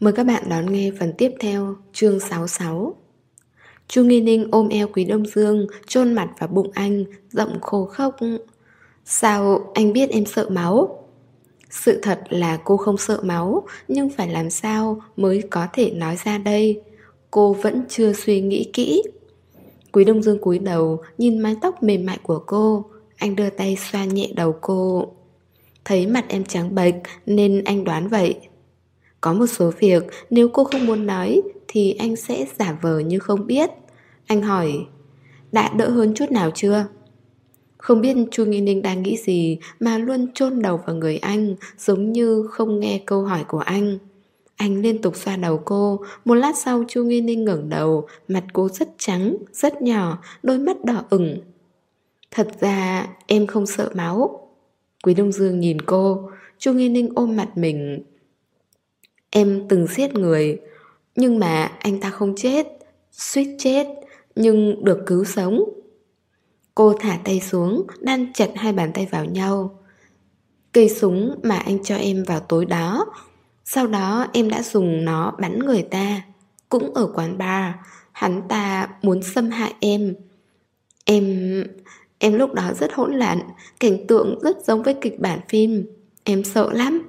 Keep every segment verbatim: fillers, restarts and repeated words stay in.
Mời các bạn đón nghe phần tiếp theo, chương sáu mươi sáu. Chu Nghi Ninh ôm eo Quý Đông Dương, chôn mặt vào bụng anh, giọng khô khốc. Sao anh biết em sợ máu? Sự thật là cô không sợ máu, nhưng phải làm sao mới có thể nói ra đây? Cô vẫn chưa suy nghĩ kỹ. Quý Đông Dương cúi đầu, nhìn mái tóc mềm mại của cô. Anh đưa tay xoa nhẹ đầu cô. Thấy mặt em trắng bệch nên anh đoán vậy. Có một số việc nếu cô không muốn nói thì anh sẽ giả vờ như không biết. Anh hỏi, đã đỡ hơn chút nào chưa? Không biết Chu Nghi Ninh đang nghĩ gì mà luôn chôn đầu vào người anh, giống như không nghe câu hỏi của anh. Anh liên tục xoa đầu cô. Một lát sau Chu Nghi Ninh ngẩng đầu. Mặt cô rất trắng, rất nhỏ, đôi mắt đỏ ửng. Thật ra em không sợ máu. Quý Đông Dương nhìn cô. Chu Nghi Ninh ôm mặt mình. Em từng giết người, nhưng mà anh ta không chết, suýt chết, nhưng được cứu sống. Cô thả tay xuống, đan chặt hai bàn tay vào nhau. Cây súng mà anh cho em vào tối đó, sau đó em đã dùng nó bắn người ta. Cũng ở quán bar, hắn ta muốn xâm hại em. Em... Em lúc đó rất hỗn loạn, cảnh tượng rất giống với kịch bản phim. Em sợ lắm.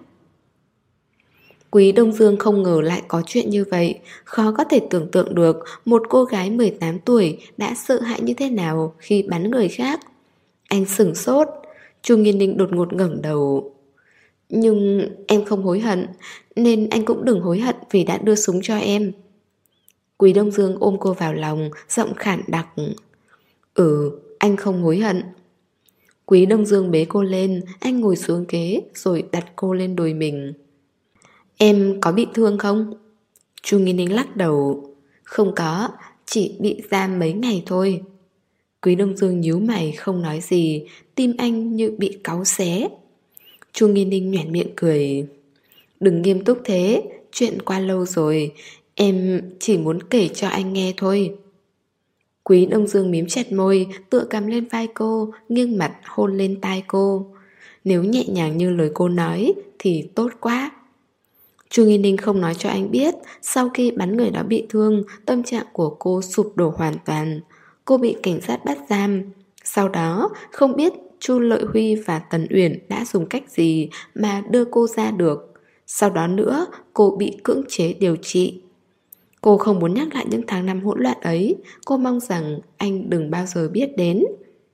Quý Đông Dương không ngờ lại có chuyện như vậy. Khó có thể tưởng tượng được một cô gái mười tám tuổi đã sợ hãi như thế nào khi bắn người khác. Anh sửng sốt. Chu Nghiên Ninh đột ngột ngẩng đầu. Nhưng em không hối hận, nên anh cũng đừng hối hận vì đã đưa súng cho em. Quý Đông Dương ôm cô vào lòng, giọng khản đặc. Ừ, anh không hối hận. Quý Đông Dương bế cô lên, anh ngồi xuống ghế rồi đặt cô lên đùi mình. Em có bị thương không? Chu Nghi Ninh lắc đầu. Không có, chỉ bị giam mấy ngày thôi. Quý Đông Dương nhíu mày không nói gì, tim anh như bị cáu xé. Chu Nghi Ninh nhoẻn miệng cười. Đừng nghiêm túc thế, chuyện qua lâu rồi, em chỉ muốn kể cho anh nghe thôi. Quý Đông Dương mím chặt môi, tựa cằm lên vai cô, nghiêng mặt hôn lên tai cô. Nếu nhẹ nhàng như lời cô nói thì tốt quá. Chu Nghi Ninh không nói cho anh biết, sau khi bắn người đó bị thương, tâm trạng của cô sụp đổ hoàn toàn. Cô bị cảnh sát bắt giam. Sau đó, không biết Chu Lợi Huy và Tần Uyển đã dùng cách gì mà đưa cô ra được. Sau đó nữa, cô bị cưỡng chế điều trị. Cô không muốn nhắc lại những tháng năm hỗn loạn ấy. Cô mong rằng anh đừng bao giờ biết đến.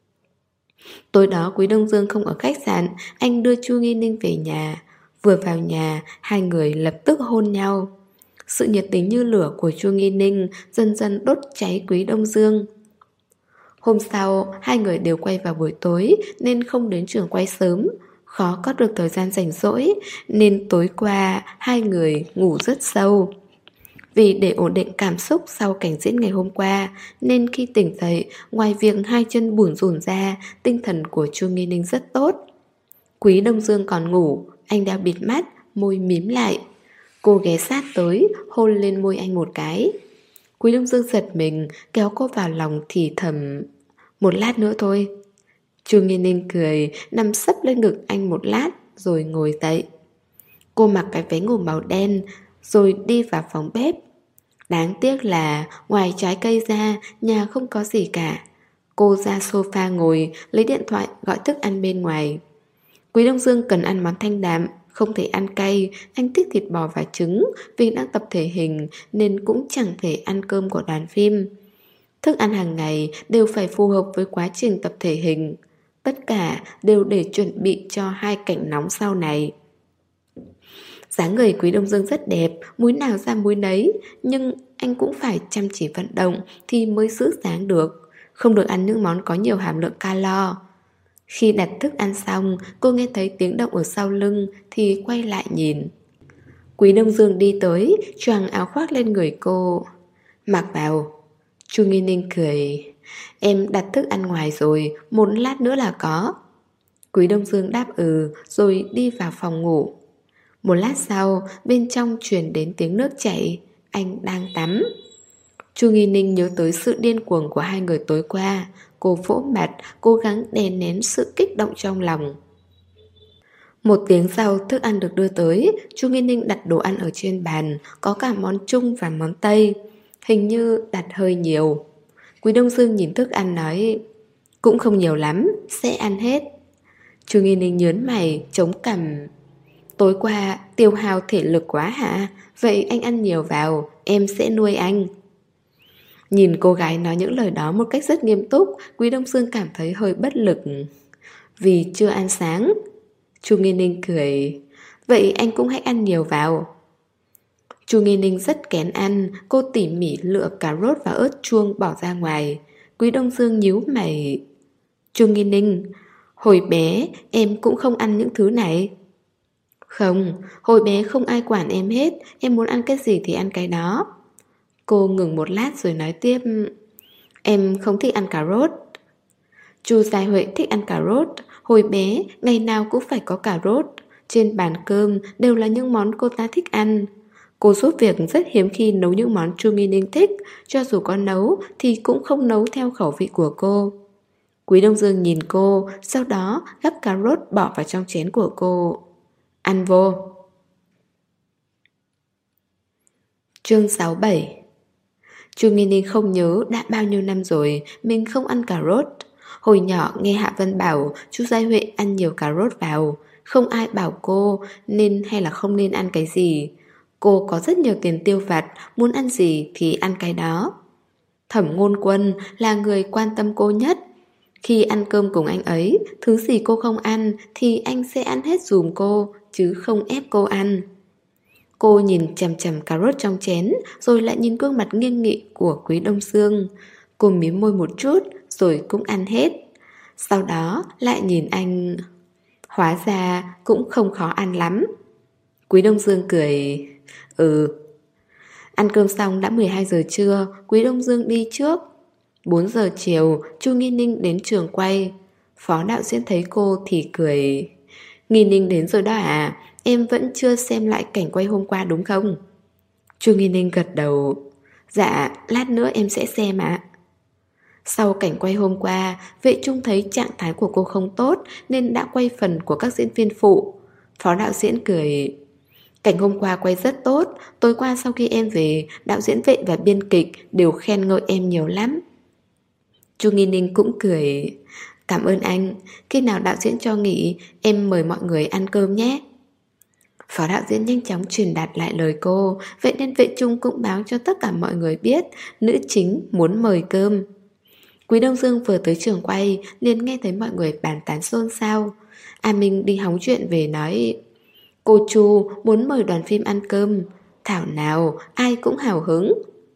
Tối đó Quý Đông Dương không ở khách sạn, anh đưa Chu Nghi Ninh về nhà. Vừa vào nhà, hai người lập tức hôn nhau. Sự nhiệt tình như lửa của Chu Nghi Ninh dần dần đốt cháy Quý Đông Dương. Hôm sau, hai người đều quay vào buổi tối nên không đến trường quay sớm. Khó có được thời gian rảnh rỗi nên tối qua hai người ngủ rất sâu. Vì để ổn định cảm xúc sau cảnh diễn ngày hôm qua nên khi tỉnh dậy, ngoài việc hai chân bủn rủn ra, tinh thần của Chu Nghi Ninh rất tốt. Quý Đông Dương còn ngủ, anh đã bịt mắt, môi mím lại. Cô ghé sát tới, hôn lên môi anh một cái. Quý Đông Dương giật mình, kéo cô vào lòng thì thầm. Một lát nữa thôi. Chu Nghi Ninh cười, nằm sấp lên ngực anh một lát, rồi ngồi dậy. Cô mặc cái váy ngủ màu đen, rồi đi vào phòng bếp. Đáng tiếc là ngoài trái cây ra, nhà không có gì cả. Cô ra sofa ngồi, lấy điện thoại gọi thức ăn bên ngoài. Quý Đông Dương cần ăn món thanh đạm, không thể ăn cay. Anh thích thịt bò và trứng, vì đang tập thể hình nên cũng chẳng thể ăn cơm của đoàn phim. Thức ăn hàng ngày đều phải phù hợp với quá trình tập thể hình. Tất cả đều để chuẩn bị cho hai cảnh nóng sau này. Dáng người Quý Đông Dương rất đẹp, múi nào ra múi nấy, nhưng anh cũng phải chăm chỉ vận động thì mới giữ dáng được. Không được ăn những món có nhiều hàm lượng calo. Khi đặt thức ăn xong, cô nghe thấy tiếng động ở sau lưng thì quay lại nhìn. Quý Đông Dương đi tới, choàng áo khoác lên người cô. Mặc vào. Chu Nghi Ninh cười. Em đặt thức ăn ngoài rồi, một lát nữa là có. Quý Đông Dương đáp ừ, rồi đi vào phòng ngủ. Một lát sau, bên trong truyền đến tiếng nước chảy. Anh đang tắm. Chu Nghi Ninh nhớ tới sự điên cuồng của hai người tối qua. Cô vỗ mặt, cố gắng đè nén sự kích động trong lòng. Một tiếng sau, thức ăn được đưa tới. Chu Nghi Ninh đặt đồ ăn ở trên bàn, có cả món Trung và món Tây. Hình như đặt hơi nhiều. Quý Đông Dương nhìn thức ăn nói, cũng không nhiều lắm, sẽ ăn hết. Chu Nghi Ninh nhớn mày, chống cằm. Tối qua tiêu hao thể lực quá hả? Vậy anh ăn nhiều vào, em sẽ nuôi anh. Nhìn cô gái nói những lời đó một cách rất nghiêm túc, Quý Đông Dương cảm thấy hơi bất lực. Vì chưa ăn sáng. Chu Nghi Ninh cười. Vậy anh cũng hãy ăn nhiều vào. Chu Nghi Ninh rất kén ăn. Cô tỉ mỉ lựa cà rốt và ớt chuông bỏ ra ngoài. Quý Đông Dương nhíu mày. Chu Nghi Ninh, hồi bé em cũng không ăn những thứ này. Không, hồi bé không ai quản em hết. Em muốn ăn cái gì thì ăn cái đó. Cô ngừng một lát rồi nói tiếp. Em không thích ăn cà rốt. Chu Giai Huệ thích ăn cà rốt. Hồi bé, ngày nào cũng phải có cà rốt. Trên bàn cơm đều là những món cô ta thích ăn. Cô giúp việc rất hiếm khi nấu những món Chu Nghi Ninh thích. Cho dù có nấu thì cũng không nấu theo khẩu vị của cô. Quý Đông Dương nhìn cô, sau đó gắp cà rốt bỏ vào trong chén của cô. Ăn vô. Chương sáu mươi bảy. Chu Nghi Ninh không nhớ đã bao nhiêu năm rồi mình không ăn cà rốt. Hồi nhỏ nghe Hạ Vân bảo chú Giai Huệ ăn nhiều cà rốt vào. Không ai bảo cô nên hay là không nên ăn cái gì. Cô có rất nhiều tiền tiêu vặt, muốn ăn gì thì ăn cái đó. Thẩm Ngôn Quân là người quan tâm cô nhất. Khi ăn cơm cùng anh ấy, thứ gì cô không ăn thì anh sẽ ăn hết dùm cô, chứ không ép cô ăn. Cô nhìn chằm chằm cà rốt trong chén, rồi lại nhìn gương mặt nghiêm nghị của Quý Đông Dương. Cô mím môi một chút, rồi cũng ăn hết. Sau đó lại nhìn anh. Hóa ra cũng không khó ăn lắm. Quý Đông Dương cười. Ừ. Ăn cơm xong đã mười hai giờ trưa, Quý Đông Dương đi trước. bốn giờ chiều, Chu Nghi Ninh đến trường quay. Phó đạo diễn thấy cô thì cười. Nghi Ninh đến rồi đó à? Em vẫn chưa xem lại cảnh quay hôm qua đúng không? Chu Nghi Ninh gật đầu. Dạ, lát nữa em sẽ xem ạ. Sau cảnh quay hôm qua, Vệ Trung thấy trạng thái của cô không tốt nên đã quay phần của các diễn viên phụ. Phó đạo diễn cười. Cảnh hôm qua quay rất tốt. Tối qua sau khi em về, đạo diễn Vệ và biên kịch đều khen ngợi em nhiều lắm. Chu Nghi Ninh cũng cười. Cảm ơn anh. Khi nào đạo diễn cho nghỉ, em mời mọi người ăn cơm nhé. Phó đạo diễn nhanh chóng truyền đạt lại lời cô. Vậy nên Vệ Trung cũng báo cho tất cả mọi người biết nữ chính muốn mời cơm. Quý Đông Dương vừa tới trường quay liền nghe thấy mọi người bàn tán xôn xao. A Minh đi hóng chuyện về nói, cô Chu muốn mời đoàn phim ăn cơm. Thảo nào ai cũng hào hứng.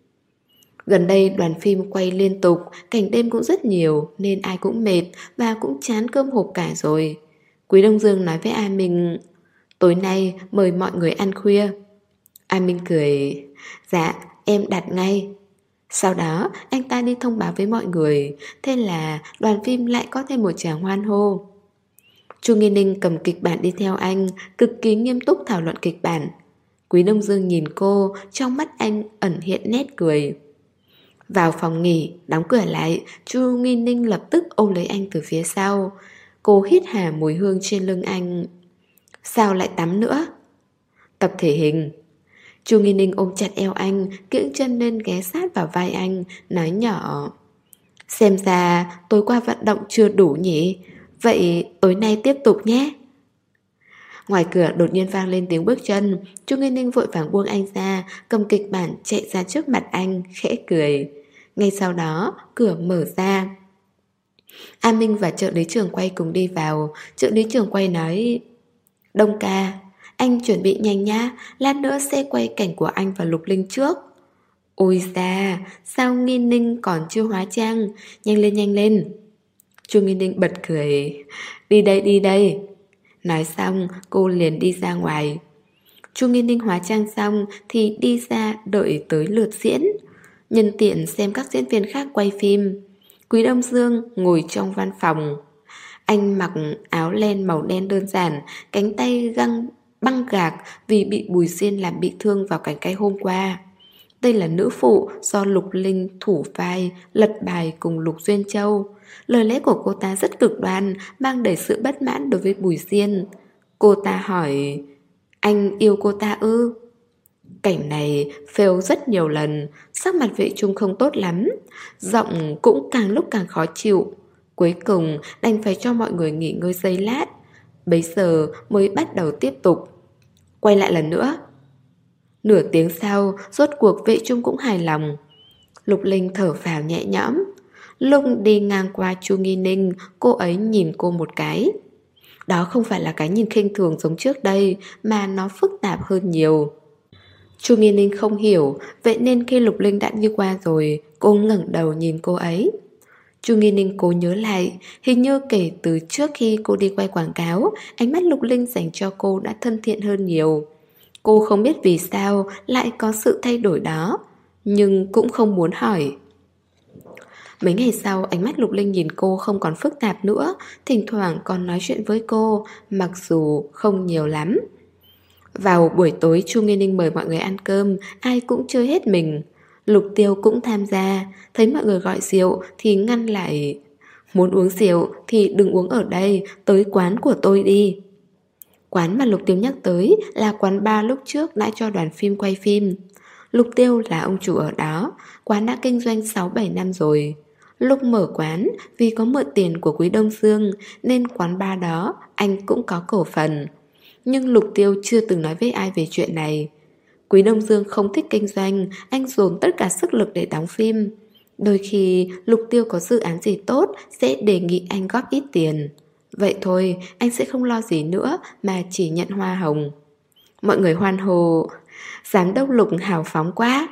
Gần đây đoàn phim quay liên tục, cảnh đêm cũng rất nhiều nên ai cũng mệt và cũng chán cơm hộp cả rồi. Quý Đông Dương nói với A Minh, tối nay mời mọi người ăn khuya. A Minh cười, dạ em đặt ngay. Sau đó anh ta đi thông báo với mọi người. Thế là đoàn phim lại có thêm một tràng hoan hô. Chu Nghi Ninh cầm kịch bản đi theo anh, cực kỳ nghiêm túc thảo luận kịch bản. Quý Đông Dương nhìn cô, trong mắt anh ẩn hiện nét cười. Vào phòng nghỉ, đóng cửa lại, Chu Nghi Ninh lập tức ôm lấy anh từ phía sau. Cô hít hà mùi hương trên lưng anh. Sao lại tắm nữa? Tập thể hình. Chu Nghi Ninh ôm chặt eo anh, kiễng chân lên ghé sát vào vai anh, nói nhỏ. Xem ra tối qua vận động chưa đủ nhỉ? Vậy tối nay tiếp tục nhé. Ngoài cửa đột nhiên vang lên tiếng bước chân. Chu Nghi Ninh vội vàng buông anh ra, cầm kịch bản chạy ra trước mặt anh, khẽ cười. Ngay sau đó cửa mở ra. A Minh và trợ lý trưởng quay cùng đi vào. Trợ lý trưởng quay nói, Đông ca, anh chuẩn bị nhanh nhá, lát nữa sẽ quay cảnh của anh và Lục Linh trước. Ôi da, sao Nghi Ninh còn chưa hóa trang? Nhanh lên nhanh lên. Chu Nghi Ninh bật cười. Đi đây đi đây. Nói xong cô liền đi ra ngoài. Chu Nghi Ninh hóa trang xong thì đi ra đợi tới lượt diễn. Nhân tiện xem các diễn viên khác quay phim. Quý Đông Dương ngồi trong văn phòng. Anh mặc áo len màu đen đơn giản, cánh tay găng băng gạc vì bị Bùi Diên làm bị thương vào cảnh cay hôm qua. Đây là nữ phụ do Lục Linh thủ vai lật bài cùng Lục Duyên Châu. Lời lẽ của cô ta rất cực đoan, mang đầy sự bất mãn đối với Bùi Diên. Cô ta hỏi: Anh yêu cô ta ư? Cảnh này fail rất nhiều lần, sắc mặt Vệ Trung không tốt lắm, giọng cũng càng lúc càng khó chịu. Cuối cùng đành phải cho mọi người nghỉ ngơi giây lát. Bấy giờ mới bắt đầu tiếp tục. Quay lại lần nữa. Nửa tiếng sau, rốt cuộc Vệ Trung cũng hài lòng. Lục Linh thở phào nhẹ nhõm. Lúc đi ngang qua Chu Nghi Ninh, cô ấy nhìn cô một cái. Đó không phải là cái nhìn khinh thường giống trước đây, mà nó phức tạp hơn nhiều. Chu Nghi Ninh không hiểu, vậy nên khi Lục Linh đã đi qua rồi, cô ngẩng đầu nhìn cô ấy. Chu Nghi Ninh cố nhớ lại, hình như kể từ trước khi cô đi quay quảng cáo, ánh mắt Lục Linh dành cho cô đã thân thiện hơn nhiều. Cô không biết vì sao lại có sự thay đổi đó, nhưng cũng không muốn hỏi. Mấy ngày sau, ánh mắt Lục Linh nhìn cô không còn phức tạp nữa, thỉnh thoảng còn nói chuyện với cô, mặc dù không nhiều lắm. Vào buổi tối, Chu Nghi Ninh mời mọi người ăn cơm, ai cũng chơi hết mình. Lục Tiêu cũng tham gia, thấy mọi người gọi rượu thì ngăn lại. Muốn uống rượu thì đừng uống ở đây, tới quán của tôi đi. Quán mà Lục Tiêu nhắc tới là quán bar lúc trước đã cho đoàn phim quay phim. Lục Tiêu là ông chủ ở đó, quán đã kinh doanh sáu bảy năm rồi. Lúc mở quán, vì có mượn tiền của Quý Đông Dương nên quán bar đó anh cũng có cổ phần. Nhưng Lục Tiêu chưa từng nói với ai về chuyện này. Quý Đông Dương không thích kinh doanh, anh dồn tất cả sức lực để đóng phim. Đôi khi Lục Tiêu có dự án gì tốt sẽ đề nghị anh góp ít tiền. Vậy thôi, anh sẽ không lo gì nữa mà chỉ nhận hoa hồng. Mọi người hoan hô, giám đốc Lục hào phóng quá.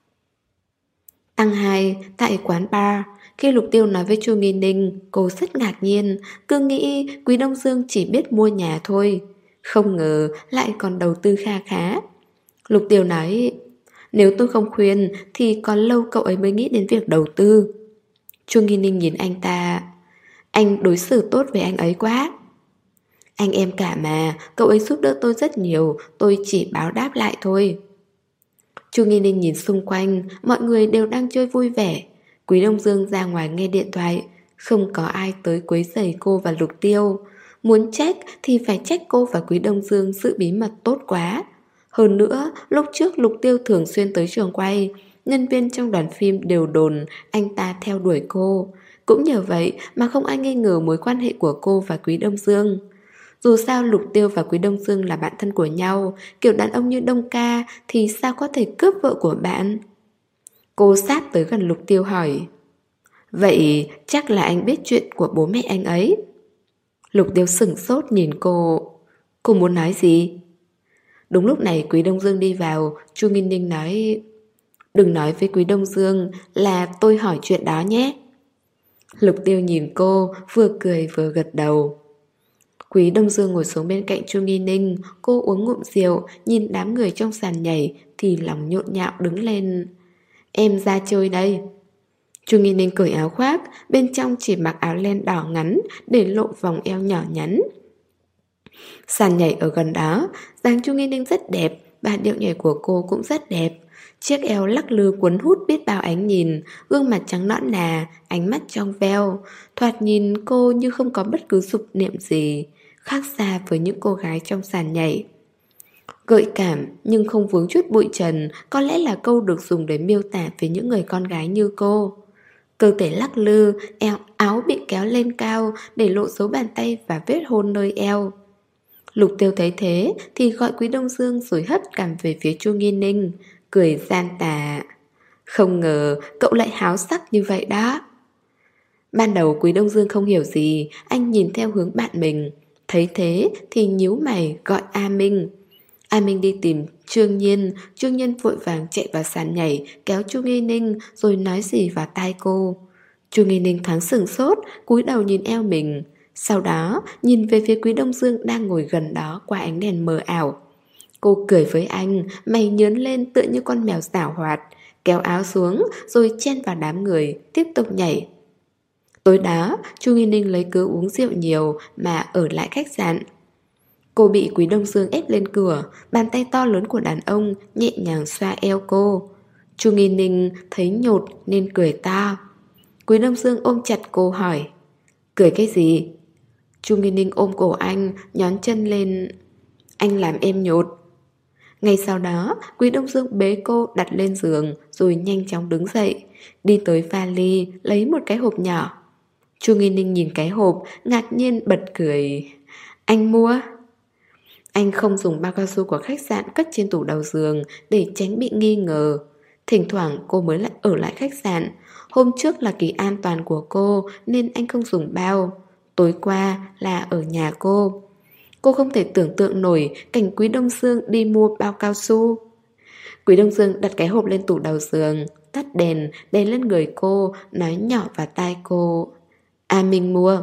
Tăng hai, tại quán bar, khi Lục Tiêu nói với Chu Nghi Ninh, cô rất ngạc nhiên, cứ nghĩ Quý Đông Dương chỉ biết mua nhà thôi. Không ngờ lại còn đầu tư kha khá. Lục Tiêu nói, nếu tôi không khuyên thì còn lâu cậu ấy mới nghĩ đến việc đầu tư. Chu Nghi Ninh nhìn anh ta, anh đối xử tốt với anh ấy quá. Anh em cả mà, cậu ấy giúp đỡ tôi rất nhiều, tôi chỉ báo đáp lại thôi. Chu Nghi Ninh nhìn xung quanh, mọi người đều đang chơi vui vẻ. Quý Đông Dương ra ngoài nghe điện thoại, không có ai tới quấy rầy cô và Lục Tiêu. Muốn trách thì phải trách cô và Quý Đông Dương giữ bí mật tốt quá. Hơn nữa, lúc trước Lục Tiêu thường xuyên tới trường quay, nhân viên trong đoàn phim đều đồn anh ta theo đuổi cô. Cũng nhờ vậy mà không ai nghi ngờ mối quan hệ của cô và Quý Đông Dương. Dù sao Lục Tiêu và Quý Đông Dương là bạn thân của nhau, kiểu đàn ông như Đông Ca thì sao có thể cướp vợ của bạn? Cô sát tới gần Lục Tiêu hỏi, vậy chắc là anh biết chuyện của bố mẹ anh ấy. Lục Tiêu sửng sốt nhìn cô. Cô muốn nói gì? Đúng lúc này Quý Đông Dương đi vào. Chu Nghi Ninh nói, đừng nói với Quý Đông Dương là tôi hỏi chuyện đó nhé. Lục Tiêu nhìn cô, vừa cười vừa gật đầu. Quý Đông Dương ngồi xuống bên cạnh Chu Nghi Ninh. Cô uống ngụm rượu, nhìn đám người trong sàn nhảy thì lòng nhộn nhạo đứng lên. Em ra chơi đây. Chu Nghi Ninh cởi áo khoác, bên trong chỉ mặc áo len đỏ ngắn để lộ vòng eo nhỏ nhắn. Sàn nhảy ở gần đó, dáng Chu Nghi Ninh rất đẹp, và điệu nhảy của cô cũng rất đẹp. Chiếc eo lắc lư cuốn hút biết bao ánh nhìn, gương mặt trắng nõn nà, ánh mắt trong veo. Thoạt nhìn cô như không có bất cứ dục niệm gì, khác xa với những cô gái trong sàn nhảy. Gợi cảm nhưng không vướng chút bụi trần, có lẽ là câu được dùng để miêu tả về những người con gái như cô. Cơ thể lắc lư, eo áo bị kéo lên cao để lộ dấu bàn tay và vết hôn nơi eo. Lục Tiêu thấy thế thì gọi Quý Đông Dương rồi hất cằm về phía Chu Nghi Ninh, cười gian tà. Không ngờ cậu lại háo sắc như vậy đó. Ban đầu Quý Đông Dương không hiểu gì, anh nhìn theo hướng bạn mình. Thấy thế thì nhíu mày gọi A Minh. A Minh đi tìm Trương Nhiên. Trương Nhiên vội vàng chạy vào sàn nhảy, kéo Chu Nghi Ninh rồi nói gì vào tai cô. Chu Nghi Ninh thoáng sửng sốt, cúi đầu nhìn eo mình. Sau đó nhìn về phía Quý Đông Dương đang ngồi gần đó qua ánh đèn mờ ảo. Cô cười với anh, mày nhớn lên tựa như con mèo giảo hoạt, kéo áo xuống rồi chen vào đám người, tiếp tục nhảy. Tối đó, Chu Nghi Ninh lấy cớ uống rượu nhiều mà ở lại khách sạn. Cô bị Quý Đông Dương ép lên cửa, bàn tay to lớn của đàn ông nhẹ nhàng xoa eo cô. Chu Nghi Ninh thấy nhột nên cười to. Quý Đông Dương ôm chặt cô hỏi, cười cái gì? Chu Nghi Ninh ôm cổ anh, nhón chân lên. Anh làm em nhột. Ngay sau đó, Quý Đông Dương bế cô đặt lên giường rồi nhanh chóng đứng dậy, đi tới vali lấy một cái hộp nhỏ. Chu Nghi Ninh nhìn cái hộp, ngạc nhiên bật cười. Anh mua? Anh không dùng bao cao su của khách sạn cất trên tủ đầu giường để tránh bị nghi ngờ. Thỉnh thoảng cô mới lại ở lại khách sạn. Hôm trước là kỳ an toàn của cô nên anh không dùng bao. Tối qua là ở nhà cô. Cô không thể tưởng tượng nổi cảnh Quý Đông Dương đi mua bao cao su. Quý Đông Dương đặt cái hộp lên tủ đầu giường, tắt đèn, đèn lên người cô, nói nhỏ vào tai cô. A Minh mua.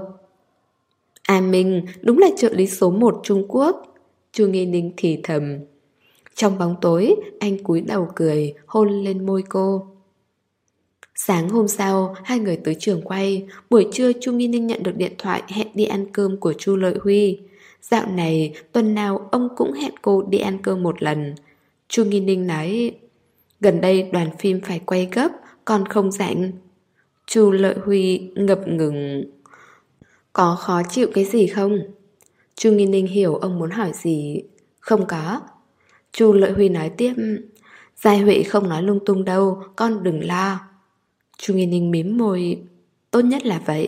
A Minh đúng là trợ lý số một Trung Quốc. Chu Nghi Ninh thì thầm. Trong bóng tối, anh cúi đầu cười, hôn lên môi cô. Sáng hôm sau, hai người tới trường quay. Buổi trưa Chu Nghi Ninh nhận được điện thoại hẹn đi ăn cơm của Chu Lợi Huy. Dạo này, tuần nào ông cũng hẹn cô đi ăn cơm một lần. Chu Nghi Ninh nói, gần đây đoàn phim phải quay gấp, còn không rảnh. Chu Lợi Huy ngập ngừng. Có khó chịu cái gì không? Chu Nghi Ninh hiểu ông muốn hỏi gì. Không có. Chu Lợi Huy nói tiếp, Giai Huệ không nói lung tung đâu, con đừng lo. Chu Nghi Ninh mím môi, tốt nhất là vậy.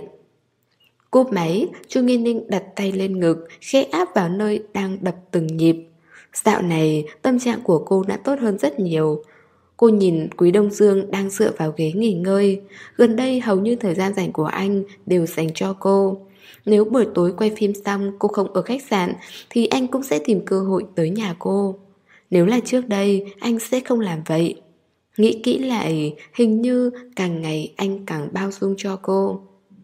Cúp máy, Chu Nghi Ninh đặt tay lên ngực, khẽ áp vào nơi đang đập từng nhịp. Dạo này, tâm trạng của cô đã tốt hơn rất nhiều. Cô nhìn Quý Đông Dương đang dựa vào ghế nghỉ ngơi. Gần đây hầu như thời gian rảnh của anh đều dành cho cô. Nếu buổi tối quay phim xong cô không ở khách sạn thì anh cũng sẽ tìm cơ hội tới nhà cô. Nếu là trước đây, anh sẽ không làm vậy. Nghĩ kỹ lại, hình như càng ngày anh càng bao dung cho cô.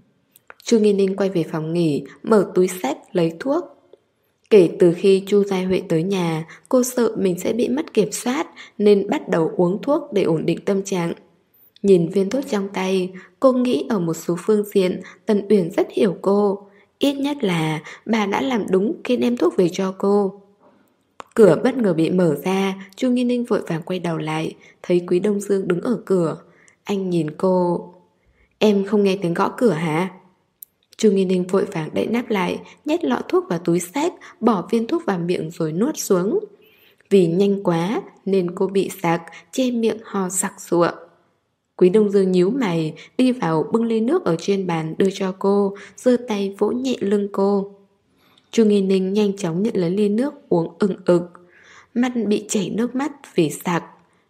Chu Nghi Ninh quay về phòng nghỉ, mở túi xách lấy thuốc. Kể từ khi Chu Giai Huệ tới nhà, cô sợ mình sẽ bị mất kiểm soát nên bắt đầu uống thuốc để ổn định tâm trạng. Nhìn viên thuốc trong tay, cô nghĩ ở một số phương diện Tần Uyển rất hiểu cô. Ít nhất là bà đã làm đúng khi đem thuốc về cho cô. Cửa bất ngờ bị mở ra, Chu Nghi Ninh vội vàng quay đầu lại, thấy Quý Đông Dương đứng ở cửa. Anh nhìn cô. Em không nghe tiếng gõ cửa hả? Chu Nghi Ninh vội vàng đậy nắp lại, nhét lọ thuốc vào túi xách, bỏ viên thuốc vào miệng rồi nuốt xuống. Vì nhanh quá nên cô bị sặc, che miệng ho sặc sụa. Quý Đông Dương nhíu mày, đi vào bưng ly nước ở trên bàn đưa cho cô, giơ tay vỗ nhẹ lưng cô. Chu Nghi Ninh nhanh chóng nhận lấy ly nước uống ừng ực. Mắt bị chảy nước mắt vì sặc.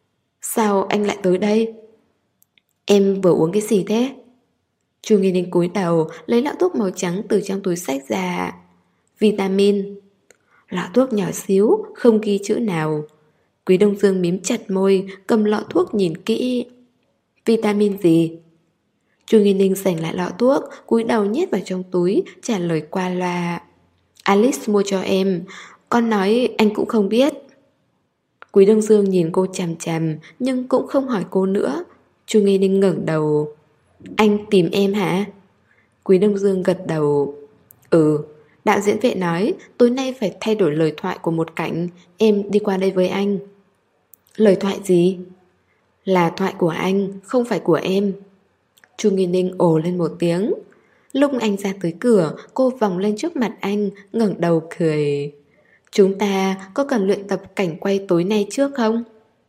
Sao anh lại tới đây? Em vừa uống cái gì thế? Chu Nghi Ninh cúi đầu lấy lọ thuốc màu trắng từ trong túi xách ra. Vitamin. Lọ thuốc nhỏ xíu, không ghi chữ nào. Quý Đông Dương mím chặt môi, cầm lọ thuốc nhìn kỹ. Vitamin gì? Chu Nghi Ninh giành lại lọ thuốc, cúi đầu nhét vào trong túi, trả lời qua loa. Alice mua cho em. Con nói anh cũng không biết. Quý Đông Dương nhìn cô chằm chằm, nhưng cũng không hỏi cô nữa. Chu Nghi Ninh ngẩng đầu. Anh tìm em hả? Quý Đông Dương gật đầu. Ừ, đạo diễn Vệ nói tối nay phải thay đổi lời thoại của một cảnh. Em đi qua đây với anh. Lời thoại gì? Là thoại của anh, không phải của em. Chu Nghi Ninh ồ lên một tiếng. Lúc anh ra tới cửa, cô vòng lên trước mặt anh, ngẩng đầu cười. Chúng ta có cần luyện tập cảnh quay tối nay trước không?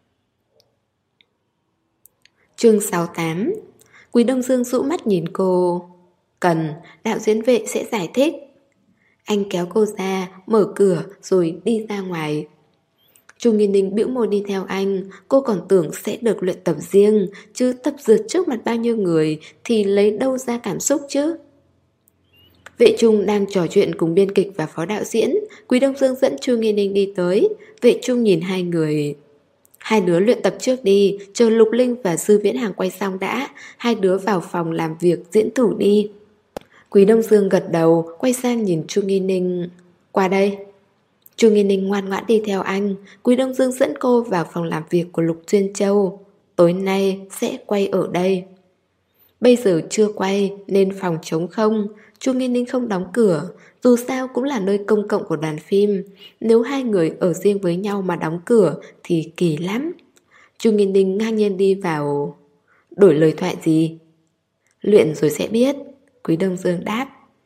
Chương sáu mươi tám. Quý Đông Dương dụ mắt nhìn cô. Cần, đạo diễn Vệ sẽ giải thích. Anh kéo cô ra, mở cửa rồi đi ra ngoài. Chu Nghi Ninh bĩu môi đi theo anh. Cô còn tưởng sẽ được luyện tập riêng, chứ tập dượt trước mặt bao nhiêu người thì lấy đâu ra cảm xúc chứ. Vệ Trung đang trò chuyện cùng biên kịch và phó đạo diễn. Quý Đông Dương dẫn Chu Nghi Ninh đi tới. Vệ Trung nhìn hai người. Hai đứa luyện tập trước đi, chờ Lục Linh và Dư Viễn Hàng quay xong đã. Hai đứa vào phòng làm việc diễn thủ đi. Quý Đông Dương gật đầu, quay sang nhìn Chu Nghi Ninh. Qua đây. Chu Nghi Ninh ngoan ngoãn đi theo anh. Quý Đông Dương dẫn cô vào phòng làm việc của Lục Duyên Châu. Tối nay sẽ quay ở đây. Bây giờ chưa quay nên phòng trống không. Chu Nghi Ninh không đóng cửa. Dù sao cũng là nơi công cộng của đoàn phim. Nếu hai người ở riêng với nhau mà đóng cửa thì kỳ lắm. Chu Nghi Ninh ngang nhiên đi vào. Đổi lời thoại gì? Luyện rồi sẽ biết. Quý Đông Dương đáp.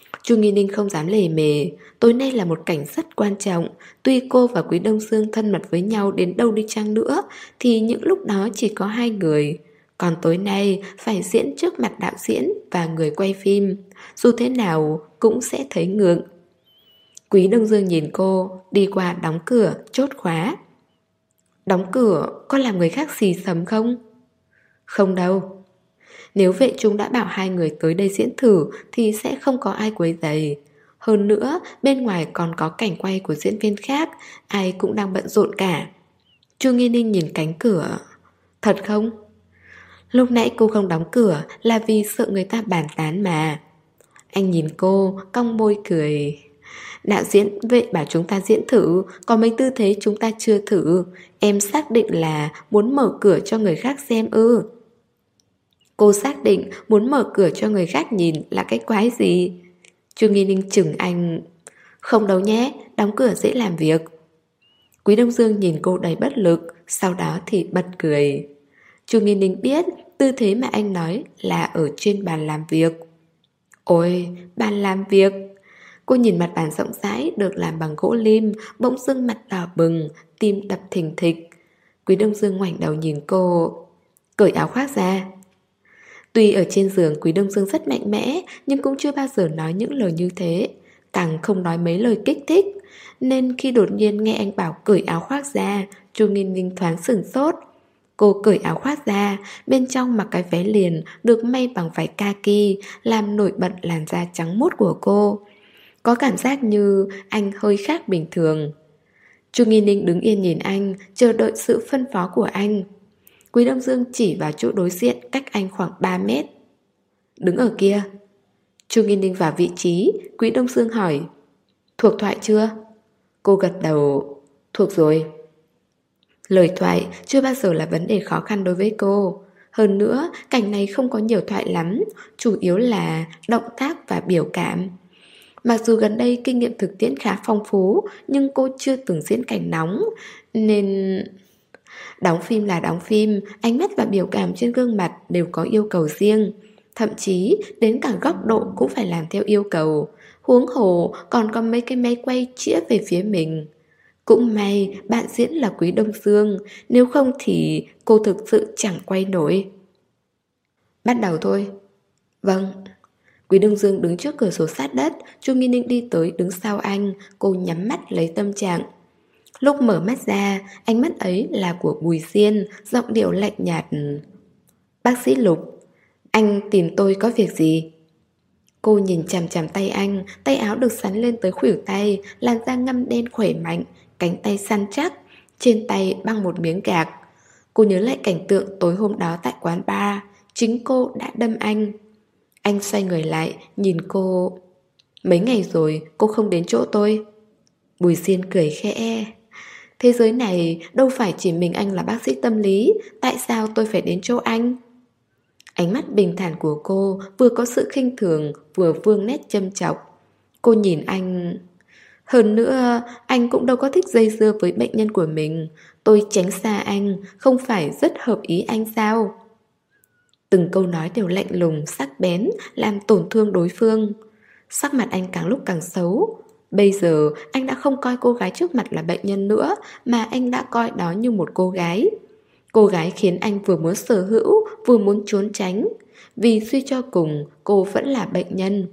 Chu Nghi Ninh không dám lề mề. Tối nay là một cảnh rất quan trọng. Tuy cô và Quý Đông Dương thân mật với nhau đến đâu đi chăng nữa thì những lúc đó chỉ có hai người. Còn tối nay phải diễn trước mặt đạo diễn và người quay phim. Dù thế nào cũng sẽ thấy ngượng. Quý Đông Dương nhìn cô, đi qua đóng cửa, chốt khóa. Đóng cửa, có làm người khác xì xầm không? Không đâu. Nếu vệ trung đã bảo hai người tới đây diễn thử thì sẽ không có ai quấy rầy. Hơn nữa, bên ngoài còn có cảnh quay của diễn viên khác, ai cũng đang bận rộn cả. Chu Nghi Ninh nhìn cánh cửa. Thật không? Lúc nãy cô không đóng cửa là vì sợ người ta bàn tán mà. Anh nhìn cô, cong môi cười. Đạo diễn vệ bảo chúng ta diễn thử, có mấy tư thế chúng ta chưa thử. Em xác định là muốn mở cửa cho người khác xem ư? Cô xác định muốn mở cửa cho người khác nhìn là cái quái gì? Chu Nghi Ninh chừng anh. Không đâu nhé, đóng cửa dễ làm việc. Quý Đông Dương nhìn cô đầy bất lực, sau đó thì bật cười. Chu Nghi Ninh biết tư thế mà anh nói là ở trên bàn làm việc. Ôi, bàn làm việc. Cô nhìn mặt bàn rộng rãi được làm bằng gỗ lim, bỗng dưng mặt đỏ bừng, tim đập thình thịch. Quý Đông Dương ngoảnh đầu nhìn cô. Cởi áo khoác ra. Tuy ở trên giường Quý Đông Dương rất mạnh mẽ, nhưng cũng chưa bao giờ nói những lời như thế, càng không nói mấy lời kích thích. Nên khi đột nhiên nghe anh bảo cởi áo khoác ra, Chu Nghi Ninh thoáng sửng sốt. Cô cởi áo khoác ra, bên trong mặc cái váy liền được may bằng vải kaki, làm nổi bật làn da trắng muốt của cô. Có cảm giác như anh hơi khác bình thường. Chu Nghi Ninh đứng yên nhìn anh, chờ đợi sự phân phó của anh. Quý Đông Dương chỉ vào chỗ đối diện cách anh khoảng ba mét. Đứng ở kia. Chu Nghi Ninh vào vị trí, Quý Đông Dương hỏi. Thuộc thoại chưa? Cô gật đầu. Thuộc rồi. Lời thoại chưa bao giờ là vấn đề khó khăn đối với cô. Hơn nữa, cảnh này không có nhiều thoại lắm, chủ yếu là động tác và biểu cảm. Mặc dù gần đây kinh nghiệm thực tiễn khá phong phú, nhưng cô chưa từng diễn cảnh nóng, nên... Đóng phim là đóng phim, ánh mắt và biểu cảm trên gương mặt đều có yêu cầu riêng. Thậm chí đến cả góc độ cũng phải làm theo yêu cầu. Huống hồ còn có mấy cái máy quay chĩa về phía mình. Cũng may bạn diễn là Quý Đông Dương, nếu không thì cô thực sự chẳng quay nổi. Bắt đầu thôi. Vâng. Quý Đông Dương đứng trước cửa sổ sát đất, Chu Nghi Ninh đi tới đứng sau anh, cô nhắm mắt lấy tâm trạng. Lúc mở mắt ra, ánh mắt ấy là của Bùi Diên, giọng điệu lạnh nhạt. Bác sĩ Lục, anh tìm tôi có việc gì? Cô nhìn chằm chằm tay anh, tay áo được sắn lên tới khuỷu tay, làn da ngăm đen khỏe mạnh, cánh tay săn chắc, trên tay băng một miếng gạc. Cô nhớ lại cảnh tượng tối hôm đó tại quán bar, chính cô đã đâm anh. Anh xoay người lại, nhìn cô. Mấy ngày rồi cô không đến chỗ tôi. Bùi Diên cười khẽ. Thế giới này đâu phải chỉ mình anh là bác sĩ tâm lý, tại sao tôi phải đến chỗ anh? Ánh mắt bình thản của cô vừa có sự khinh thường, vừa vương nét châm chọc. Cô nhìn anh. Hơn nữa, anh cũng đâu có thích dây dưa với bệnh nhân của mình. Tôi tránh xa anh, không phải rất hợp ý anh sao? Từng câu nói đều lạnh lùng, sắc bén, làm tổn thương đối phương. Sắc mặt anh càng lúc càng xấu. Bây giờ anh đã không coi cô gái trước mặt là bệnh nhân nữa, mà anh đã coi đó như một cô gái. Cô gái khiến anh vừa muốn sở hữu, vừa muốn trốn tránh. Vì suy cho cùng, cô vẫn là bệnh nhân.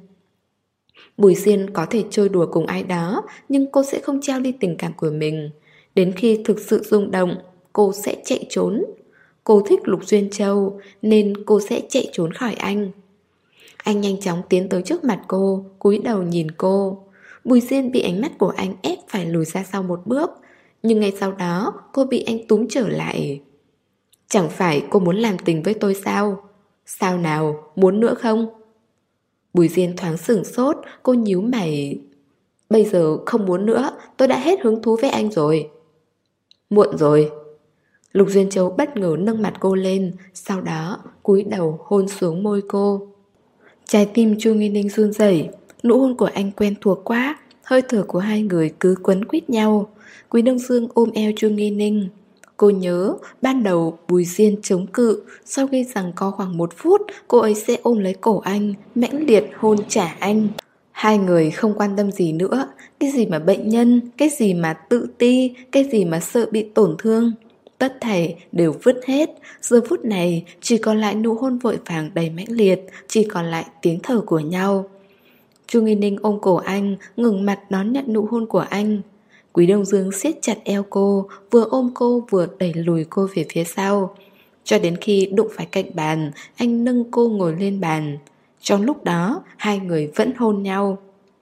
Bùi Diên có thể chơi đùa cùng ai đó, nhưng cô sẽ không trao đi tình cảm của mình. Đến khi thực sự rung động, cô sẽ chạy trốn. Cô thích Lục Duyên Châu, nên cô sẽ chạy trốn khỏi anh. Anh nhanh chóng tiến tới trước mặt cô, cúi đầu nhìn cô. Bùi Diên bị ánh mắt của anh ép phải lùi ra sau một bước. Nhưng ngay sau đó cô bị anh túm trở lại. Chẳng phải cô muốn làm tình với tôi sao? Sao nào, muốn nữa không? Bùi Diên thoáng sửng sốt, cô nhíu mày. Bây giờ không muốn nữa, tôi đã hết hứng thú với anh rồi. Muộn rồi. Lục Duyên Châu bất ngờ nâng mặt cô lên, sau đó cúi đầu hôn xuống môi cô. Trái tim Chu Nghi Ninh run rẩy. Nụ hôn của anh quen thuộc quá, hơi thở của hai người cứ quấn quýt nhau. Quý Đông Dương ôm eo Chu Nghi Ninh. Cô nhớ ban đầu Bùi Diên chống cự, sau khi giằng co khoảng một phút, cô ấy sẽ ôm lấy cổ anh, mãnh liệt hôn trả anh. Hai người không quan tâm gì nữa. Cái gì mà bệnh nhân, cái gì mà tự ti, cái gì mà sợ bị tổn thương, tất thảy đều vứt hết. Giờ phút này chỉ còn lại nụ hôn vội vàng đầy mãnh liệt, chỉ còn lại tiếng thở của nhau. Chu Nghi Ninh ôm cổ anh, ngừng mặt đón nhận nụ hôn của anh. Quý Đông Dương siết chặt eo cô, vừa ôm cô vừa đẩy lùi cô về phía sau. Cho đến khi đụng phải cạnh bàn, anh nâng cô ngồi lên bàn. Trong lúc đó, hai người vẫn hôn nhau.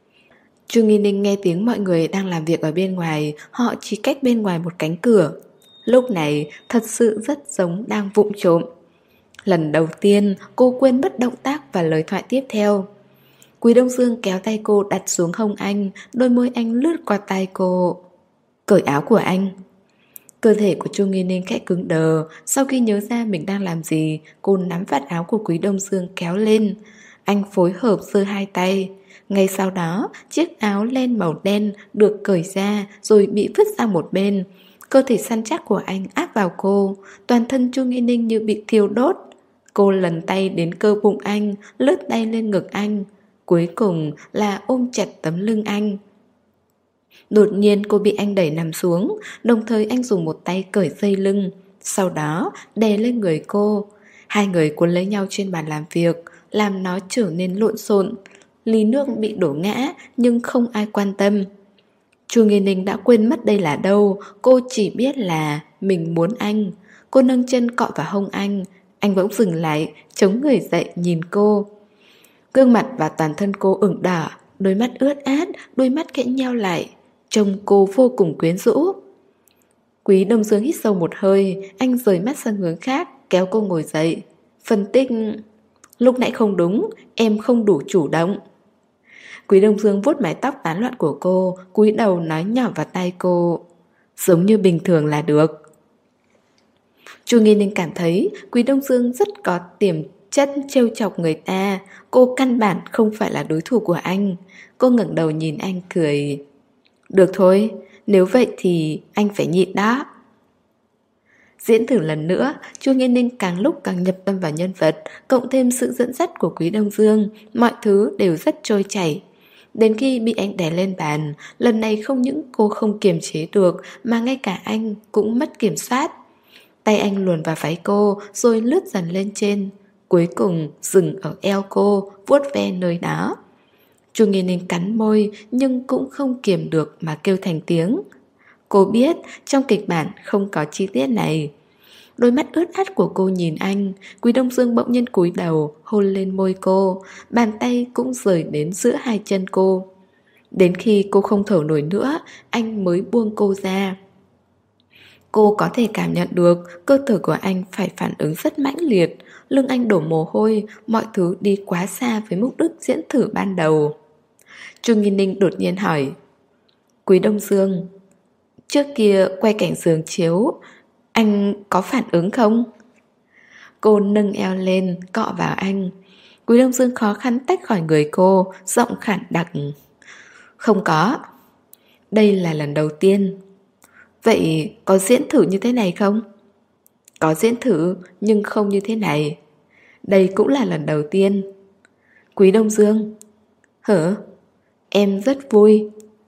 Chu Nghi Ninh nghe tiếng mọi người đang làm việc ở bên ngoài, họ chỉ cách bên ngoài một cánh cửa. Lúc này thật sự rất giống đang vụng trộm. Lần đầu tiên cô quên mất động tác và lời thoại tiếp theo. Quý Đông Dương kéo tay cô đặt xuống hông anh, đôi môi anh lướt qua tay cô. Cởi áo của anh. Cơ thể của Chu Nghi Ninh khẽ cứng đờ. Sau khi nhớ ra mình đang làm gì, cô nắm vạt áo của Quý Đông Dương kéo lên. Anh phối hợp giơ hai tay. Ngay sau đó, chiếc áo len màu đen được cởi ra rồi bị vứt sang một bên. Cơ thể săn chắc của anh áp vào cô. Toàn thân Chu Nghi Ninh như bị thiêu đốt. Cô lần tay đến cơ bụng anh, lướt tay lên ngực anh. Cuối cùng là ôm chặt tấm lưng anh. Đột nhiên cô bị anh đẩy nằm xuống, đồng thời anh dùng một tay cởi dây lưng, sau đó đè lên người cô. Hai người cuốn lấy nhau trên bàn làm việc, làm nó trở nên lộn xộn. Ly nước bị đổ ngã nhưng không ai quan tâm. Chu Nghi Ninh đã quên mất đây là đâu, cô chỉ biết là mình muốn anh. Cô nâng chân cọ vào hông anh, anh bỗng dừng lại, chống người dậy nhìn cô. Gương mặt và toàn thân cô ửng đỏ, đôi mắt ướt át, đôi mắt khẽ nheo lại. Trông cô vô cùng quyến rũ. Quý Đông Dương hít sâu một hơi, anh rời mắt sang hướng khác, kéo cô ngồi dậy. Phân tích: lúc nãy không đúng, em không đủ chủ động. Quý Đông Dương vuốt mái tóc tán loạn của cô, cúi đầu nói nhỏ vào tai cô: giống như bình thường là được. Chu Nghi Ninh cảm thấy Quý Đông Dương rất có tiềm chất trêu chọc người ta. Cô căn bản không phải là đối thủ của anh. Cô ngẩng đầu nhìn anh cười: được thôi, nếu vậy thì anh phải nhịn đó. Diễn thử lần nữa, Chu Nghi Ninh càng lúc càng nhập tâm vào nhân vật, cộng thêm sự dẫn dắt của Quý Đông Dương, mọi thứ đều rất trôi chảy. Đến khi bị anh đè lên bàn, lần này không những cô không kiềm chế được mà ngay cả anh cũng mất kiểm soát. Tay anh luồn vào váy cô rồi lướt dần lên trên, cuối cùng dừng ở eo cô, vuốt ve nơi đó. Chu Nghi Ninh cắn môi nhưng cũng không kiềm được mà kêu thành tiếng. Cô biết trong kịch bản không có chi tiết này. Đôi mắt ướt át của cô nhìn anh. Quý Đông Dương bỗng nhiên cúi đầu hôn lên môi cô, bàn tay cũng rời đến giữa hai chân cô. Đến khi cô không thở nổi nữa, anh mới buông cô ra. Cô có thể cảm nhận được cơ thể của anh phải phản ứng rất mãnh liệt. Lưng anh đổ mồ hôi, mọi thứ đi quá xa với mục đích diễn thử ban đầu. Chu Nghi Ninh đột nhiên hỏi: Quý Đông Dương, trước kia quay cảnh giường chiếu, anh có phản ứng không? Cô nâng eo lên, cọ vào anh. Quý Đông Dương khó khăn tách khỏi người cô, giọng khản đặc: không có. Đây là lần đầu tiên. Vậy có diễn thử như thế này không? Có diễn thử, nhưng không như thế này. Đây cũng là lần đầu tiên. Quý Đông Dương: hả? Em rất vui.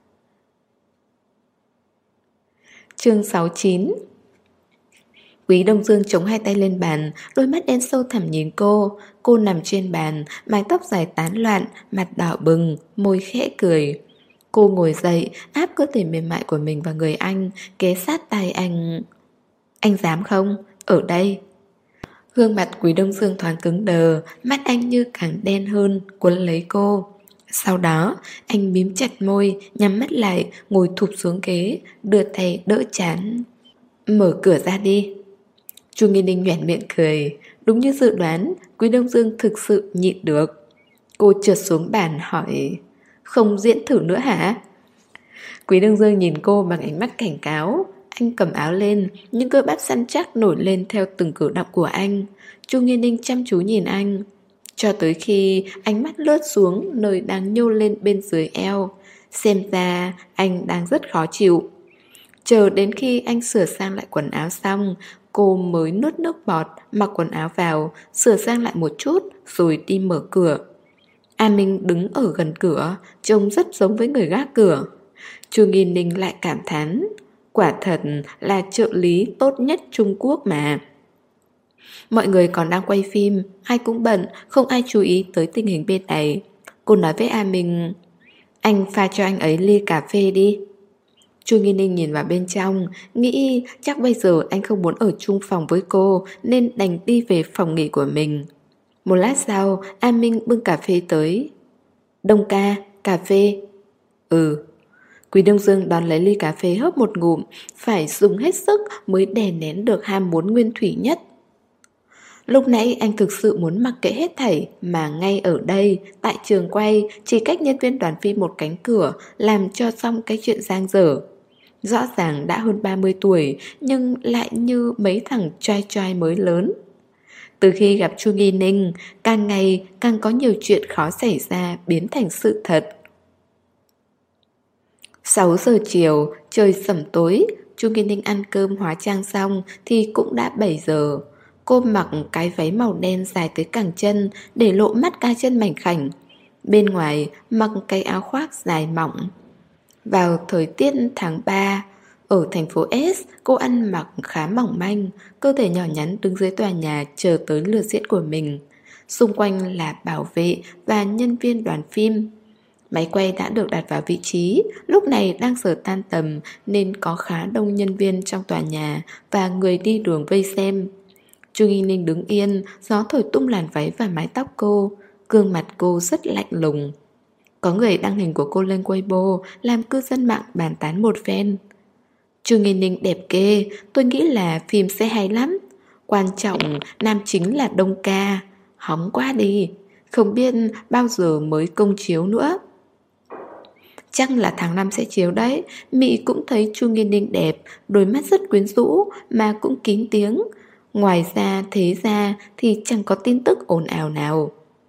Chương sáu mươi chín. Quý Đông Dương chống hai tay lên bàn, đôi mắt đen sâu thẳm nhìn cô. Cô nằm trên bàn, mái tóc dài tán loạn, mặt đỏ bừng, môi khẽ cười. Cô ngồi dậy, áp cơ thể mềm mại của mình vào người anh, kế sát tai anh. Anh dám không? Ở đây. Gương mặt Quý Đông Dương thoáng cứng đờ, mắt anh như càng đen hơn, cuốn lấy cô. Sau đó, anh mím chặt môi, nhắm mắt lại, ngồi thụp xuống ghế, đưa tay đỡ chán. Mở cửa ra đi. Chu Nghi Ninh nhoẻn miệng cười. Đúng như dự đoán, Quý Đông Dương thực sự nhịn được. Cô trượt xuống bàn hỏi: không diễn thử nữa hả? Quý Đông Dương nhìn cô bằng ánh mắt cảnh cáo. Anh cầm áo lên, những cơ bắp săn chắc nổi lên theo từng cử động của anh. Chu Nghi Ninh chăm chú nhìn anh, cho tới khi ánh mắt lướt xuống nơi đang nhô lên bên dưới eo. Xem ra anh đang rất khó chịu. Chờ đến khi anh sửa sang lại quần áo xong, cô mới nuốt nước bọt, mặc quần áo vào, sửa sang lại một chút rồi đi mở cửa. A Minh đứng ở gần cửa, trông rất giống với người gác cửa. Chu Nghi Ninh lại cảm thán, quả thật là trợ lý tốt nhất Trung Quốc mà. Mọi người còn đang quay phim, ai cũng bận, không ai chú ý tới tình hình bên này. Cô nói với A Minh, anh pha cho anh ấy ly cà phê đi. Chu Nghi Ninh nhìn vào bên trong, nghĩ chắc bây giờ anh không muốn ở chung phòng với cô nên đành đi về phòng nghỉ của mình. Một lát sau, A Minh bưng cà phê tới. Đông ca, cà phê. Ừ. Quý Đông Dương đón lấy ly cà phê hớp một ngụm, phải dùng hết sức mới đè nén được ham muốn nguyên thủy nhất. Lúc nãy anh thực sự muốn mặc kệ hết thảy, mà ngay ở đây, tại trường quay, chỉ cách nhân viên đoàn phim một cánh cửa, làm cho xong cái chuyện giang dở. Rõ ràng đã hơn ba mươi tuổi, nhưng lại như mấy thằng trai trai mới lớn. Từ khi gặp Chu Nghi Ninh, càng ngày càng có nhiều chuyện khó xảy ra biến thành sự thật. Sáu giờ chiều, trời sẩm tối, Chu Nghi Ninh ăn cơm hóa trang xong thì cũng đã bảy giờ. Cô mặc cái váy màu đen dài tới cẳng chân, để lộ mắt ca chân mảnh khảnh. Bên ngoài mặc cái áo khoác dài mỏng. Vào thời tiết tháng ba, ở thành phố S, cô ăn mặc khá mỏng manh, cơ thể nhỏ nhắn đứng dưới tòa nhà chờ tới lượt diễn của mình. Xung quanh là bảo vệ và nhân viên đoàn phim. Máy quay đã được đặt vào vị trí, lúc này đang giờ tan tầm nên có khá đông nhân viên trong tòa nhà và người đi đường vây xem. Chu Nghi Ninh đứng yên, gió thổi tung làn váy và mái tóc cô, gương mặt cô rất lạnh lùng. Có người đăng hình của cô lên Weibo, làm cư dân mạng bàn tán một phen. Chu Nghi Ninh đẹp ghê, tôi nghĩ là phim sẽ hay lắm. Quan trọng nam chính là Đông ca, hóng quá đi, không biết bao giờ mới công chiếu nữa. Chắc là tháng năm sẽ chiếu đấy. Mị cũng thấy Chu Nghi Ninh đẹp, đôi mắt rất quyến rũ mà cũng kín tiếng. Ngoài ra thế ra thì chẳng có tin tức ồn ào nào.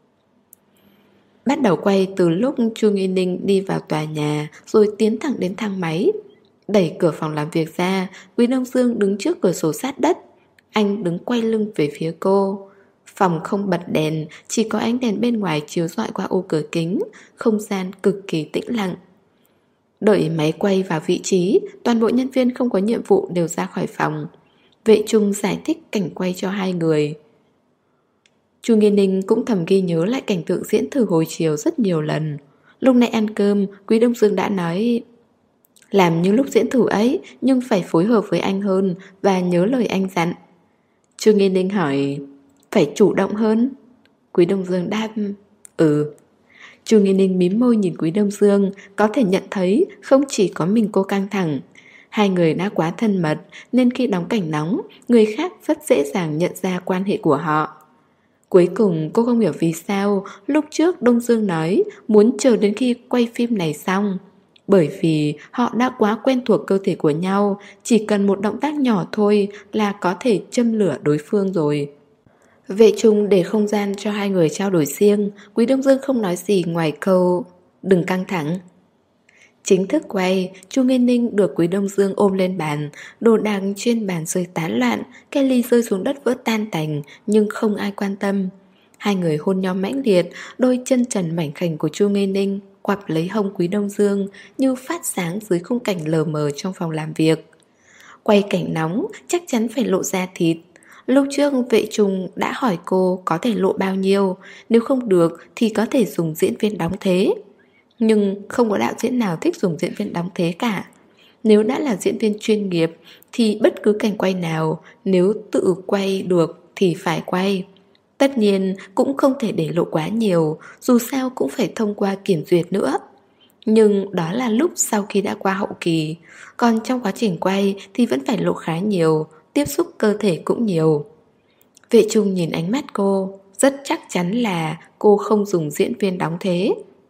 Bắt đầu quay từ lúc Chu Nghi Ninh đi vào tòa nhà, rồi tiến thẳng đến thang máy. Đẩy cửa phòng làm việc ra, Quý Đông Dương đứng trước cửa sổ sát đất. Anh đứng quay lưng về phía cô. Phòng không bật đèn, chỉ có ánh đèn bên ngoài chiếu rọi qua ô cửa kính, không gian cực kỳ tĩnh lặng. Đợi máy quay vào vị trí, toàn bộ nhân viên không có nhiệm vụ đều ra khỏi phòng. Vệ Trung giải thích cảnh quay cho hai người. Chu Nghi Ninh cũng thầm ghi nhớ lại cảnh tượng diễn thử hồi chiều rất nhiều lần. Lúc nãy ăn cơm, Quý Đông Dương đã nói, làm như lúc diễn thử ấy, nhưng phải phối hợp với anh hơn và nhớ lời anh dặn. Chu Nghi Ninh hỏi, phải chủ động hơn? Quý Đông Dương đáp, ừ. Chu Nghi Ninh mím môi nhìn Quý Đông Dương, có thể nhận thấy không chỉ có mình cô căng thẳng. Hai người đã quá thân mật nên khi đóng cảnh nóng, người khác rất dễ dàng nhận ra quan hệ của họ. Cuối cùng cô không hiểu vì sao lúc trước Đông Dương nói muốn chờ đến khi quay phim này xong. Bởi vì họ đã quá quen thuộc cơ thể của nhau, chỉ cần một động tác nhỏ thôi là có thể châm lửa đối phương rồi. Vệ Trung để không gian cho hai người trao đổi riêng. Quý Đông Dương không nói gì ngoài câu đừng căng thẳng. Chính thức quay, Chu Nghi Ninh được Quý Đông Dương ôm lên bàn, đồ đạc trên bàn rơi tán loạn, cái ly rơi xuống đất vỡ tan tành, nhưng không ai quan tâm. Hai người hôn nhau mãnh liệt, đôi chân trần mảnh khảnh của Chu Nghi Ninh quặp lấy hông Quý Đông Dương như phát sáng dưới khung cảnh lờ mờ trong phòng làm việc. Quay cảnh nóng chắc chắn phải lộ ra thịt. Lúc trước Vệ Trung đã hỏi cô có thể lộ bao nhiêu, nếu không được thì có thể dùng diễn viên đóng thế. Nhưng không có đạo diễn nào thích dùng diễn viên đóng thế cả. Nếu đã là diễn viên chuyên nghiệp thì bất cứ cảnh quay nào, nếu tự quay được thì phải quay. Tất nhiên cũng không thể để lộ quá nhiều, dù sao cũng phải thông qua kiểm duyệt nữa. Nhưng đó là lúc sau khi đã qua hậu kỳ. Còn trong quá trình quay thì vẫn phải lộ khá nhiều, tiếp xúc cơ thể cũng nhiều. Vệ Trung nhìn ánh mắt cô, rất chắc chắn là cô không dùng diễn viên đóng thế.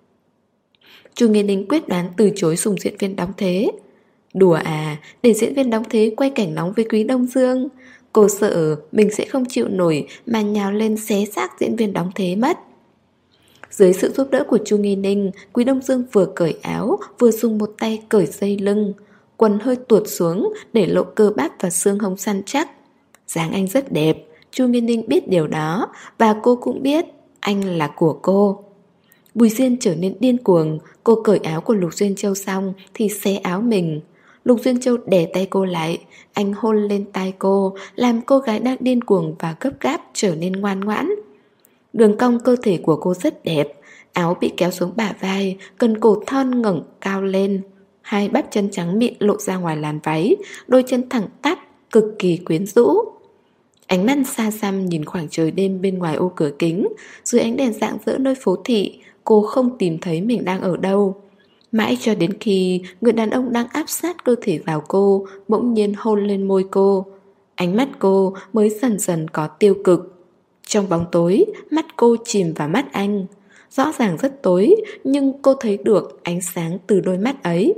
Chu Nghi Ninh quyết đoán từ chối dùng diễn viên đóng thế. Đùa à, để diễn viên đóng thế quay cảnh nóng với Quý Đông Dương. Cô sợ mình sẽ không chịu nổi mà nhào lên xé xác diễn viên đóng thế mất. Dưới sự giúp đỡ của Chu Nghi Ninh, Quý Đông Dương vừa cởi áo, vừa dùng một tay cởi dây lưng. Quần hơi tuột xuống để lộ cơ bắp và xương hông săn chắc. Dáng anh rất đẹp, Chu Nghi Ninh biết điều đó, và cô cũng biết anh là của cô. Bùi Duyên trở nên điên cuồng. Cô cởi áo của Lục Duyên Châu xong thì xé áo mình. Lục Duyên Châu đè tay cô lại. Anh hôn lên tai cô, làm cô gái đang điên cuồng và gấp gáp trở nên ngoan ngoãn. Đường cong cơ thể của cô rất đẹp. Áo bị kéo xuống bả vai, cần cổ thon ngẩng cao lên. Hai bắp chân trắng mịn lộ ra ngoài làn váy, đôi chân thẳng tắp, cực kỳ quyến rũ. Ánh mắt xa xăm nhìn khoảng trời đêm bên ngoài ô cửa kính. Dưới ánh đèn rạng rỡ nơi phố thị, cô không tìm thấy mình đang ở đâu. Mãi cho đến khi người đàn ông đang áp sát cơ thể vào cô bỗng nhiên hôn lên môi cô, ánh mắt cô mới dần dần có tiêu cực. Trong bóng tối, mắt cô chìm vào mắt anh. Rõ ràng rất tối, nhưng cô thấy được ánh sáng từ đôi mắt ấy.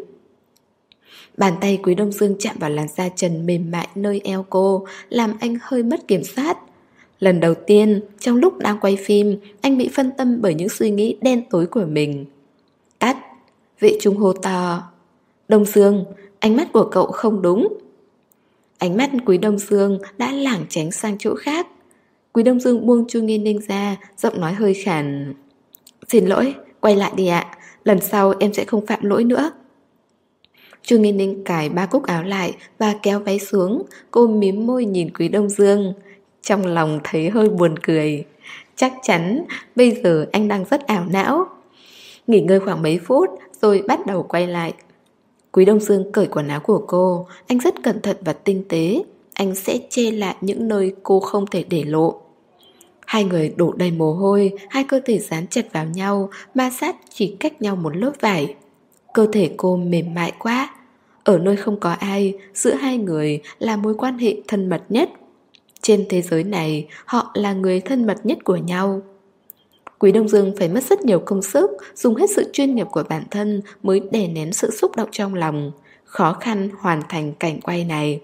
Bàn tay Quý Đông Dương chạm vào làn da trần mềm mại nơi eo cô, làm anh hơi mất kiểm soát. Lần đầu tiên, trong lúc đang quay phim, anh bị phân tâm bởi những suy nghĩ đen tối của mình. Cắt, vệ trung hô to. Đông Dương, ánh mắt của cậu không đúng. Ánh mắt Quý Đông Dương đã lảng tránh sang chỗ khác. Quý Đông Dương buông Chu Nghi Ninh ra, giọng nói hơi khàn. Xin lỗi, quay lại đi ạ. Lần sau em sẽ không phạm lỗi nữa. Chu Nghi Ninh cài ba cúc áo lại và kéo váy xuống. Cô mím môi nhìn Quý Đông Dương, trong lòng thấy hơi buồn cười. Chắc chắn bây giờ anh đang rất ảo não. Nghỉ ngơi khoảng mấy phút rồi bắt đầu quay lại. Quý Đông Dương cởi quần áo của cô. Anh rất cẩn thận và tinh tế. Anh sẽ che lại những nơi cô không thể để lộ. Hai người đổ đầy mồ hôi, hai cơ thể dán chặt vào nhau, ma sát chỉ cách nhau một lớp vải. Cơ thể cô mềm mại quá. Ở nơi không có ai, giữa hai người là mối quan hệ thân mật nhất. Trên thế giới này, họ là người thân mật nhất của nhau. Quý Đông Dương phải mất rất nhiều công sức, dùng hết sự chuyên nghiệp của bản thân mới đè nén sự xúc động trong lòng, khó khăn hoàn thành cảnh quay này.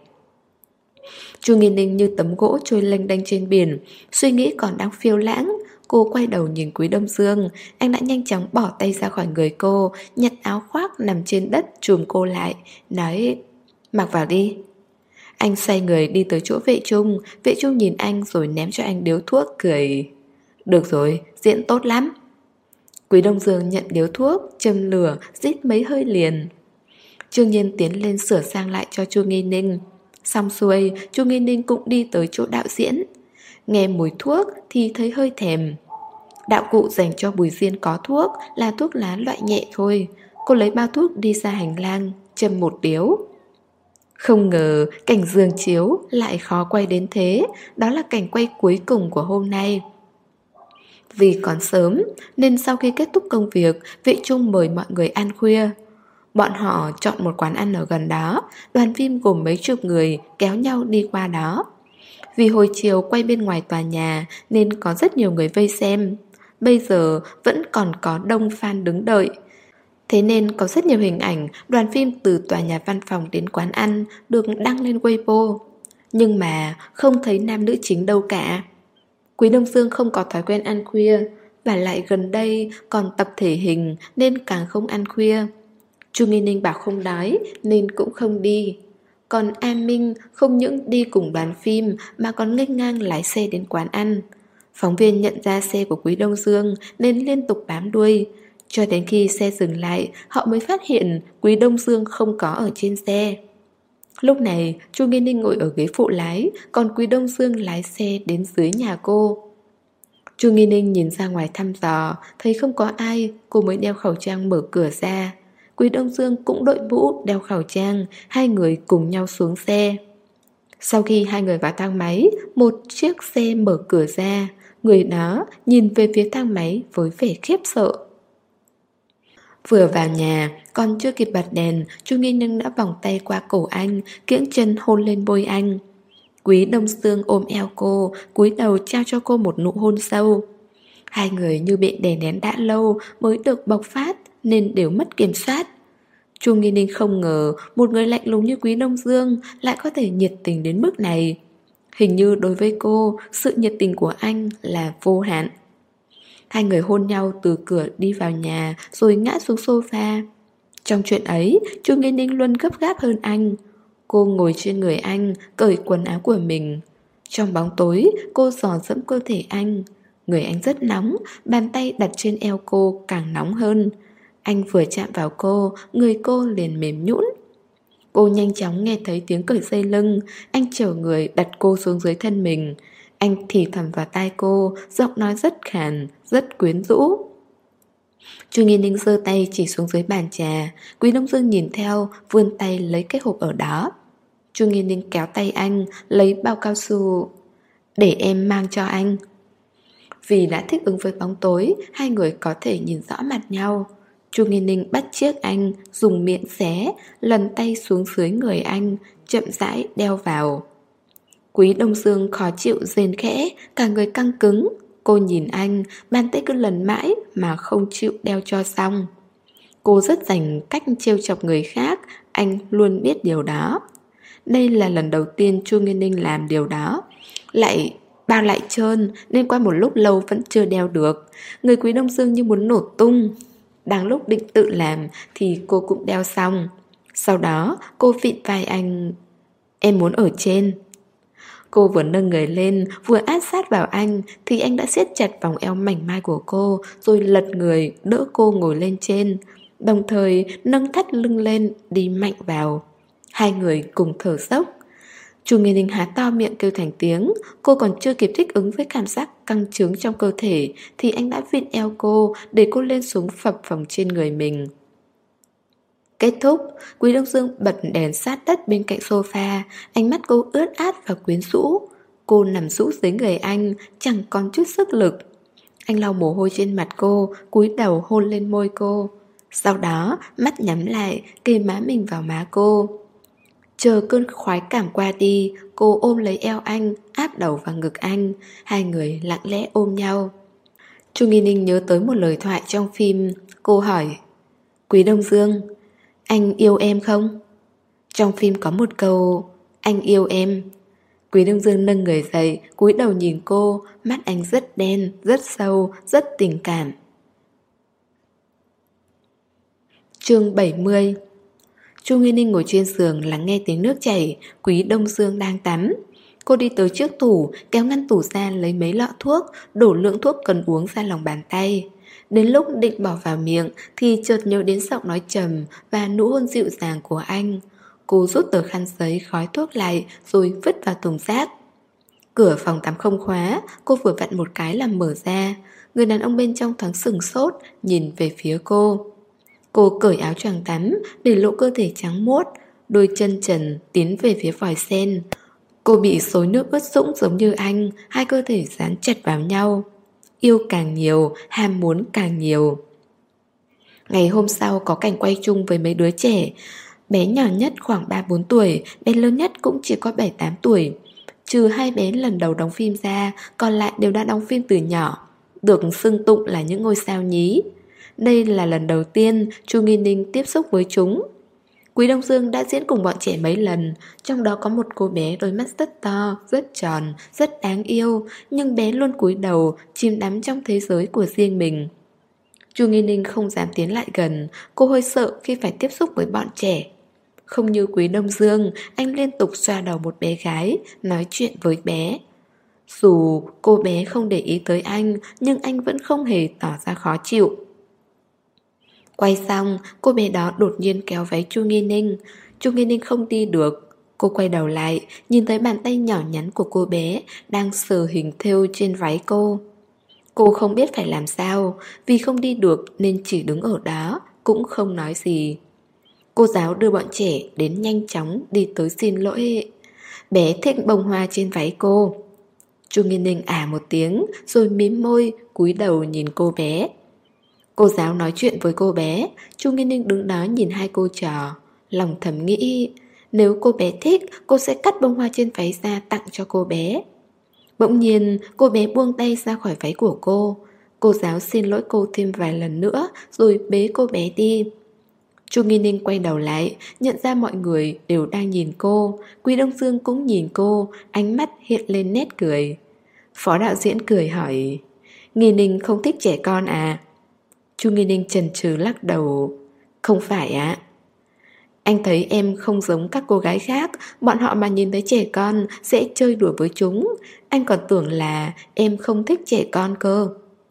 Chu Nghi Ninh như tấm gỗ trôi lênh đênh trên biển, suy nghĩ còn đang phiêu lãng. Cô quay đầu nhìn Quý Đông Dương. Anh đã nhanh chóng bỏ tay ra khỏi người cô, nhặt áo khoác nằm trên đất trùm cô lại, nói: mặc vào đi. Anh xoay người đi tới chỗ Vệ Trung. Vệ Trung nhìn anh rồi ném cho anh điếu thuốc, cười: được rồi, diễn tốt lắm. Quý Đông Dương nhận điếu thuốc, châm lửa, rít mấy hơi liền. Trương Nhiên tiến lên sửa sang lại cho Chu Nghi Ninh. Xong xuôi, Chu Nghi Ninh cũng đi tới chỗ đạo diễn. Nghe mùi thuốc thì thấy hơi thèm. Đạo cụ dành cho Bùi Duyên có thuốc, là thuốc lá loại nhẹ thôi. Cô lấy bao thuốc đi ra hành lang, châm một điếu. Không ngờ cảnh giường chiếu lại khó quay đến thế. Đó là cảnh quay cuối cùng của hôm nay. Vì còn sớm nên sau khi kết thúc công việc, Vệ Trung mời mọi người ăn khuya. Bọn họ chọn một quán ăn ở gần đó. Đoàn phim gồm mấy chục người kéo nhau đi qua đó. Vì hồi chiều quay bên ngoài tòa nhà nên có rất nhiều người vây xem. Bây giờ vẫn còn có đông fan đứng đợi. Thế nên có rất nhiều hình ảnh đoàn phim từ tòa nhà văn phòng đến quán ăn được đăng lên Weibo. Nhưng mà không thấy nam nữ chính đâu cả. Quý Đông Dương không có thói quen ăn khuya, và lại gần đây còn tập thể hình nên càng không ăn khuya. Chu Nghi Ninh bảo không đói nên cũng không đi. Còn A Minh không những đi cùng đoàn phim mà còn nghênh ngang lái xe đến quán ăn. Phóng viên nhận ra xe của Quý Đông Dương nên liên tục bám đuôi. Cho đến khi xe dừng lại, họ mới phát hiện Quý Đông Dương không có ở trên xe. Lúc này, Chu Nghi Ninh ngồi ở ghế phụ lái, còn Quý Đông Dương lái xe đến dưới nhà cô. Chu Nghi Ninh nhìn ra ngoài thăm dò, thấy không có ai, cô mới đeo khẩu trang mở cửa ra. Quý Đông Dương cũng đội mũ, đeo khẩu trang, hai người cùng nhau xuống xe. Sau khi hai người vào thang máy, một chiếc xe mở cửa ra, người đó nhìn về phía thang máy với vẻ khiếp sợ. Vừa vào nhà, còn chưa kịp bật đèn, Chu Nghi Ninh đã vòng tay qua cổ anh, kiễng chân hôn lên môi anh. Quý Đông Dương ôm eo cô, cúi đầu trao cho cô một nụ hôn sâu. Hai người như bị đè nén đã lâu mới được bộc phát nên đều mất kiểm soát. Chu Nghi Ninh không ngờ một người lạnh lùng như Quý Đông Dương lại có thể nhiệt tình đến mức này. Hình như đối với cô, sự nhiệt tình của anh là vô hạn. Hai người hôn nhau từ cửa đi vào nhà rồi ngã xuống sofa. Trong chuyện ấy, Chu Nghi Ninh luôn gấp gáp hơn anh. Cô ngồi trên người anh, cởi quần áo của mình. Trong bóng tối, cô dò dẫm cơ thể anh. Người anh rất nóng, bàn tay đặt trên eo cô càng nóng hơn. Anh vừa chạm vào cô, người cô liền mềm nhũn. Cô nhanh chóng nghe thấy tiếng cởi dây lưng. Anh chở người đặt cô xuống dưới thân mình. Anh thì thầm vào tai cô, giọng nói rất khàn, rất quyến rũ. Chu Nghi Ninh giơ tay chỉ xuống dưới bàn trà. Quý Đông Dương nhìn theo, vươn tay lấy cái hộp ở đó. Chu Nghi Ninh kéo tay anh, lấy bao cao su. Để em mang cho anh. Vì đã thích ứng với bóng tối, hai người có thể nhìn rõ mặt nhau. Chu Nghi Ninh bắt chiếc anh, dùng miệng xé, lần tay xuống dưới người anh, chậm rãi đeo vào. Quý Đông Dương khó chịu rên khẽ, cả người căng cứng. Cô nhìn anh, bàn tay cứ lần mãi mà không chịu đeo cho xong. Cô rất rành cách trêu chọc người khác, anh luôn biết điều đó. Đây là lần đầu tiên Chu Nghi Ninh làm điều đó. Lại bao lại trơn nên qua một lúc lâu vẫn chưa đeo được. Người Quý Đông Dương như muốn nổ tung. Đang lúc định tự làm thì cô cũng đeo xong. Sau đó cô vịn vai anh. Em muốn ở trên. Cô vừa nâng người lên, vừa áp sát vào anh thì anh đã siết chặt vòng eo mảnh mai của cô, rồi lật người đỡ cô ngồi lên trên, đồng thời nâng thắt lưng lên đi mạnh vào. Hai người cùng thở dốc. Chu Nghi Ninh há to miệng kêu thành tiếng. Cô còn chưa kịp thích ứng với cảm giác căng trướng trong cơ thể thì anh đã vịn eo cô, để cô lên xuống phập phồng trên người mình. Kết thúc, Quý Đông Dương bật đèn sát đất bên cạnh sofa. Ánh mắt cô ướt át và quyến rũ. Cô nằm rũ dưới người anh, chẳng còn chút sức lực. Anh lau mồ hôi trên mặt cô, cúi đầu hôn lên môi cô. Sau đó mắt nhắm lại, kề má mình vào má cô. Chờ cơn khoái cảm qua đi, cô ôm lấy eo anh, áp đầu vào ngực anh. Hai người lặng lẽ ôm nhau. Chu Nghi Ninh nhớ tới một lời thoại trong phim. Cô hỏi: Quý Đông Dương, anh yêu em không? Trong phim có một câu: anh yêu em. Quý Đông Dương nâng người dậy, cúi đầu nhìn cô. Mắt anh rất đen, rất sâu, rất tình cảm. Chương bảy mươi. Chu Nghi Ninh ngồi trên giường lắng nghe tiếng nước chảy. Quý Đông Dương đang tắm. Cô đi tới trước tủ, kéo ngăn tủ ra lấy mấy lọ thuốc, đổ lượng thuốc cần uống ra lòng bàn tay. Đến lúc định bỏ vào miệng thì chợt nhớ đến giọng nói trầm và nụ hôn dịu dàng của anh. Cô rút tờ khăn giấy khói thuốc lại rồi vứt vào thùng rác. Cửa phòng tắm không khóa, cô vừa vặn một cái làm mở ra. Người đàn ông bên trong thoáng sửng sốt, nhìn về phía cô. Cô cởi áo choàng tắm, để lộ cơ thể trắng muốt, đôi chân trần tiến về phía vòi sen. Cô bị xối nước ướt sũng giống như anh, hai cơ thể dán chặt vào nhau. Yêu càng nhiều, ham muốn càng nhiều. Ngày hôm sau có cảnh quay chung với mấy đứa trẻ. Bé nhỏ nhất khoảng ba bốn tuổi, bé lớn nhất cũng chỉ có bảy tám tuổi. Trừ hai bé lần đầu đóng phim ra, còn lại đều đã đóng phim từ nhỏ, được xưng tụng là những ngôi sao nhí. Đây là lần đầu tiên Chu Nghi Ninh tiếp xúc với chúng. Quý Đông Dương đã diễn cùng bọn trẻ mấy lần, trong đó có một cô bé đôi mắt rất to, rất tròn, rất đáng yêu, nhưng bé luôn cúi đầu, chìm đắm trong thế giới của riêng mình. Chu Nghi Ninh không dám tiến lại gần, cô hơi sợ khi phải tiếp xúc với bọn trẻ. Không như Quý Đông Dương, anh liên tục xoa đầu một bé gái, nói chuyện với bé. Dù cô bé không để ý tới anh, nhưng anh vẫn không hề tỏ ra khó chịu. Quay xong, cô bé đó đột nhiên kéo váy Chu Nghi Ninh. Chu Nghi Ninh không đi được. Cô quay đầu lại, nhìn thấy bàn tay nhỏ nhắn của cô bé đang sờ hình thêu trên váy cô. Cô không biết phải làm sao, vì không đi được nên chỉ đứng ở đó, cũng không nói gì. Cô giáo đưa bọn trẻ đến nhanh chóng đi tới xin lỗi. Bé thích bông hoa trên váy cô. Chu Nghi Ninh à một tiếng rồi mím môi, cúi đầu nhìn cô bé. Cô giáo nói chuyện với cô bé. Chu Nghi Ninh đứng đó nhìn hai cô trò, lòng thầm nghĩ, nếu cô bé thích, cô sẽ cắt bông hoa trên váy ra tặng cho cô bé. Bỗng nhiên cô bé buông tay ra khỏi váy của cô. Cô giáo xin lỗi cô thêm vài lần nữa rồi bế cô bé đi. Chu Nghi Ninh quay đầu lại, nhận ra mọi người đều đang nhìn cô. Quý Đông Dương cũng nhìn cô, ánh mắt hiện lên nét cười. Phó đạo diễn cười hỏi: Nghi Ninh không thích trẻ con à? Chu Nghi Ninh chần chừ lắc đầu: Không phải ạ. Anh thấy em không giống các cô gái khác, bọn họ mà nhìn thấy trẻ con sẽ chơi đùa với chúng. Anh còn tưởng là em không thích trẻ con cơ.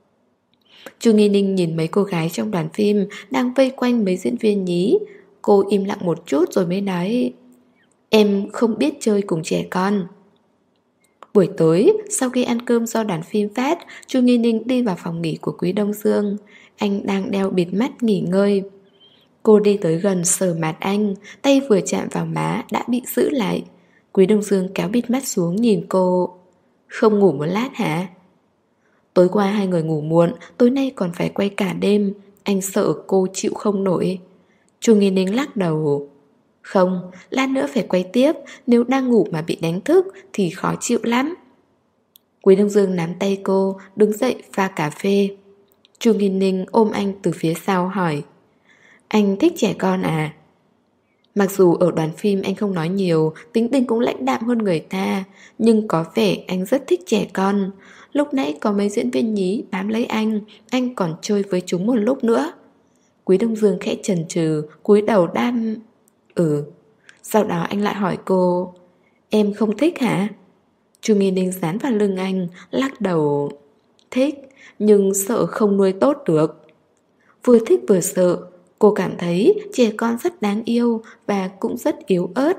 Chu Nghi Ninh nhìn mấy cô gái trong đoàn phim đang vây quanh mấy diễn viên nhí. Cô im lặng một chút rồi mới nói: Em không biết chơi cùng trẻ con. Buổi tối, sau khi ăn cơm do đoàn phim phát, Chu Nghi Ninh đi vào phòng nghỉ của Quý Đông Dương. Anh đang đeo bịt mắt nghỉ ngơi. Cô đi tới gần sờ mặt anh, tay vừa chạm vào má đã bị giữ lại. Quý Đông Dương kéo bịt mắt xuống nhìn cô. Không ngủ một lát hả? Tối qua hai người ngủ muộn, tối nay còn phải quay cả đêm. Anh sợ cô chịu không nổi. Chu Nghi Ninh lắc đầu. Không, lát nữa phải quay tiếp. Nếu đang ngủ mà bị đánh thức thì khó chịu lắm. Quý Đông Dương nắm tay cô, đứng dậy pha cà phê. Chu Nghi Ninh ôm anh từ phía sau hỏi: Anh thích trẻ con à? Mặc dù ở đoàn phim anh không nói nhiều, tính tình cũng lãnh đạm hơn người ta, nhưng có vẻ anh rất thích trẻ con. Lúc nãy có mấy diễn viên nhí bám lấy anh, anh còn chơi với chúng một lúc nữa. Quý Đông Dương khẽ chần chừ, cúi đầu đam. Ừ. Sau đó anh lại hỏi cô: Em không thích hả? Chu Nghi Ninh dán vào lưng anh, lắc đầu. Thích, nhưng sợ không nuôi tốt được. Vừa thích vừa sợ. Cô cảm thấy trẻ con rất đáng yêu và cũng rất yếu ớt.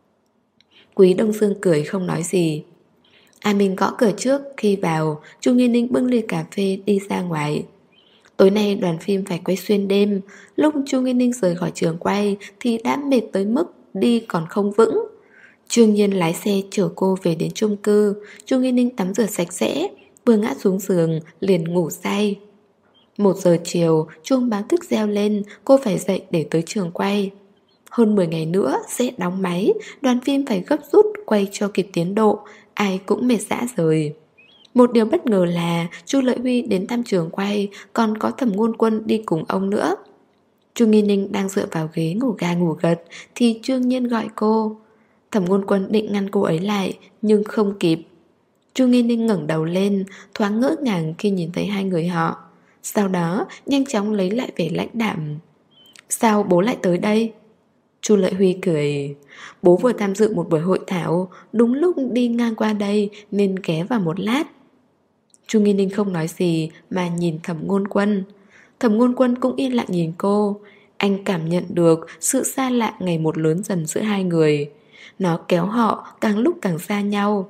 Quý Đông Dương cười không nói gì. A Minh gõ cửa trước. Khi vào, Chu Nghi Ninh bưng ly cà phê đi ra ngoài. Tối nay đoàn phim phải quay xuyên đêm. Lúc Chu Nghi Ninh rời khỏi trường quay thì đã mệt tới mức đi còn không vững. Trương Nhiên lái xe chở cô về đến chung cư. Chu Nghi Ninh tắm rửa sạch sẽ, vừa ngã xuống giường liền ngủ say. Một giờ chiều, chuông báo thức reo lên, cô phải dậy để tới trường quay. Hơn mười ngày nữa sẽ đóng máy, đoàn phim phải gấp rút quay cho kịp tiến độ, ai cũng mệt rã rời. Một điều bất ngờ là Chu Lợi Huy đến thăm trường quay, còn có Thẩm Ngôn Quân đi cùng ông nữa. Chu Nghi Ninh đang dựa vào ghế ngủ gà ngủ gật thì Trương Nhiên gọi cô. Thẩm Ngôn Quân định ngăn cô ấy lại nhưng không kịp. Chu Nghi Ninh ngẩng đầu lên, thoáng ngỡ ngàng khi nhìn thấy hai người họ. Sau đó nhanh chóng lấy lại vẻ lãnh đạm. Sao bố lại tới đây? Chu Lợi Huy cười. Bố vừa tham dự một buổi hội thảo, đúng lúc đi ngang qua đây nên ghé vào một lát. Chu Nghi Ninh không nói gì mà nhìn Thẩm Ngôn Quân. Thẩm Ngôn Quân cũng yên lặng nhìn cô. Anh cảm nhận được sự xa lạ ngày một lớn dần giữa hai người. Nó kéo họ càng lúc càng xa nhau.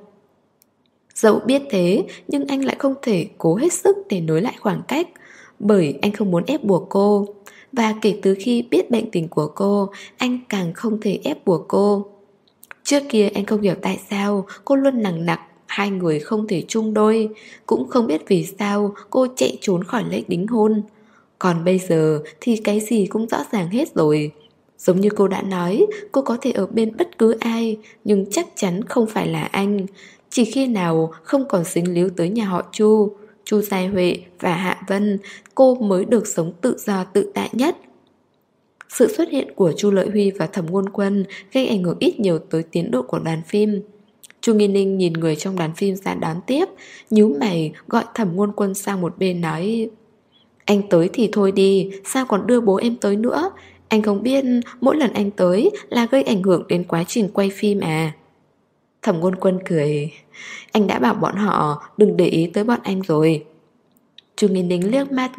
Dẫu biết thế, nhưng anh lại không thể cố hết sức để nối lại khoảng cách, bởi anh không muốn ép buộc cô. Và kể từ khi biết bệnh tình của cô, anh càng không thể ép buộc cô. Trước kia anh không hiểu tại sao cô luôn nằng nặc hai người không thể chung đôi, cũng không biết vì sao cô chạy trốn khỏi lễ đính hôn. Còn bây giờ thì cái gì cũng rõ ràng hết rồi. Giống như cô đã nói, cô có thể ở bên bất cứ ai, nhưng chắc chắn không phải là anh. Chỉ khi nào không còn dính líu tới nhà họ Chu, Chu Giai Huệ và Hạ Vân, cô mới được sống tự do tự tại nhất. Sự xuất hiện của Chu Lợi Huy và Thẩm Ngôn Quân gây ảnh hưởng ít nhiều tới tiến độ của đoàn phim. Chu Nghi Ninh nhìn người trong đoàn phim ra đón tiếp, nhíu mày gọi Thẩm Ngôn Quân sang một bên nói: Anh tới thì thôi đi, sao còn đưa bố em tới nữa? Anh không biết mỗi lần anh tới là gây ảnh hưởng đến quá trình quay phim à? Thẩm Ngôn Quân cười. Anh đã bảo bọn họ đừng để ý tới bọn anh rồi. Chu Nghi Ninh liếc mắt.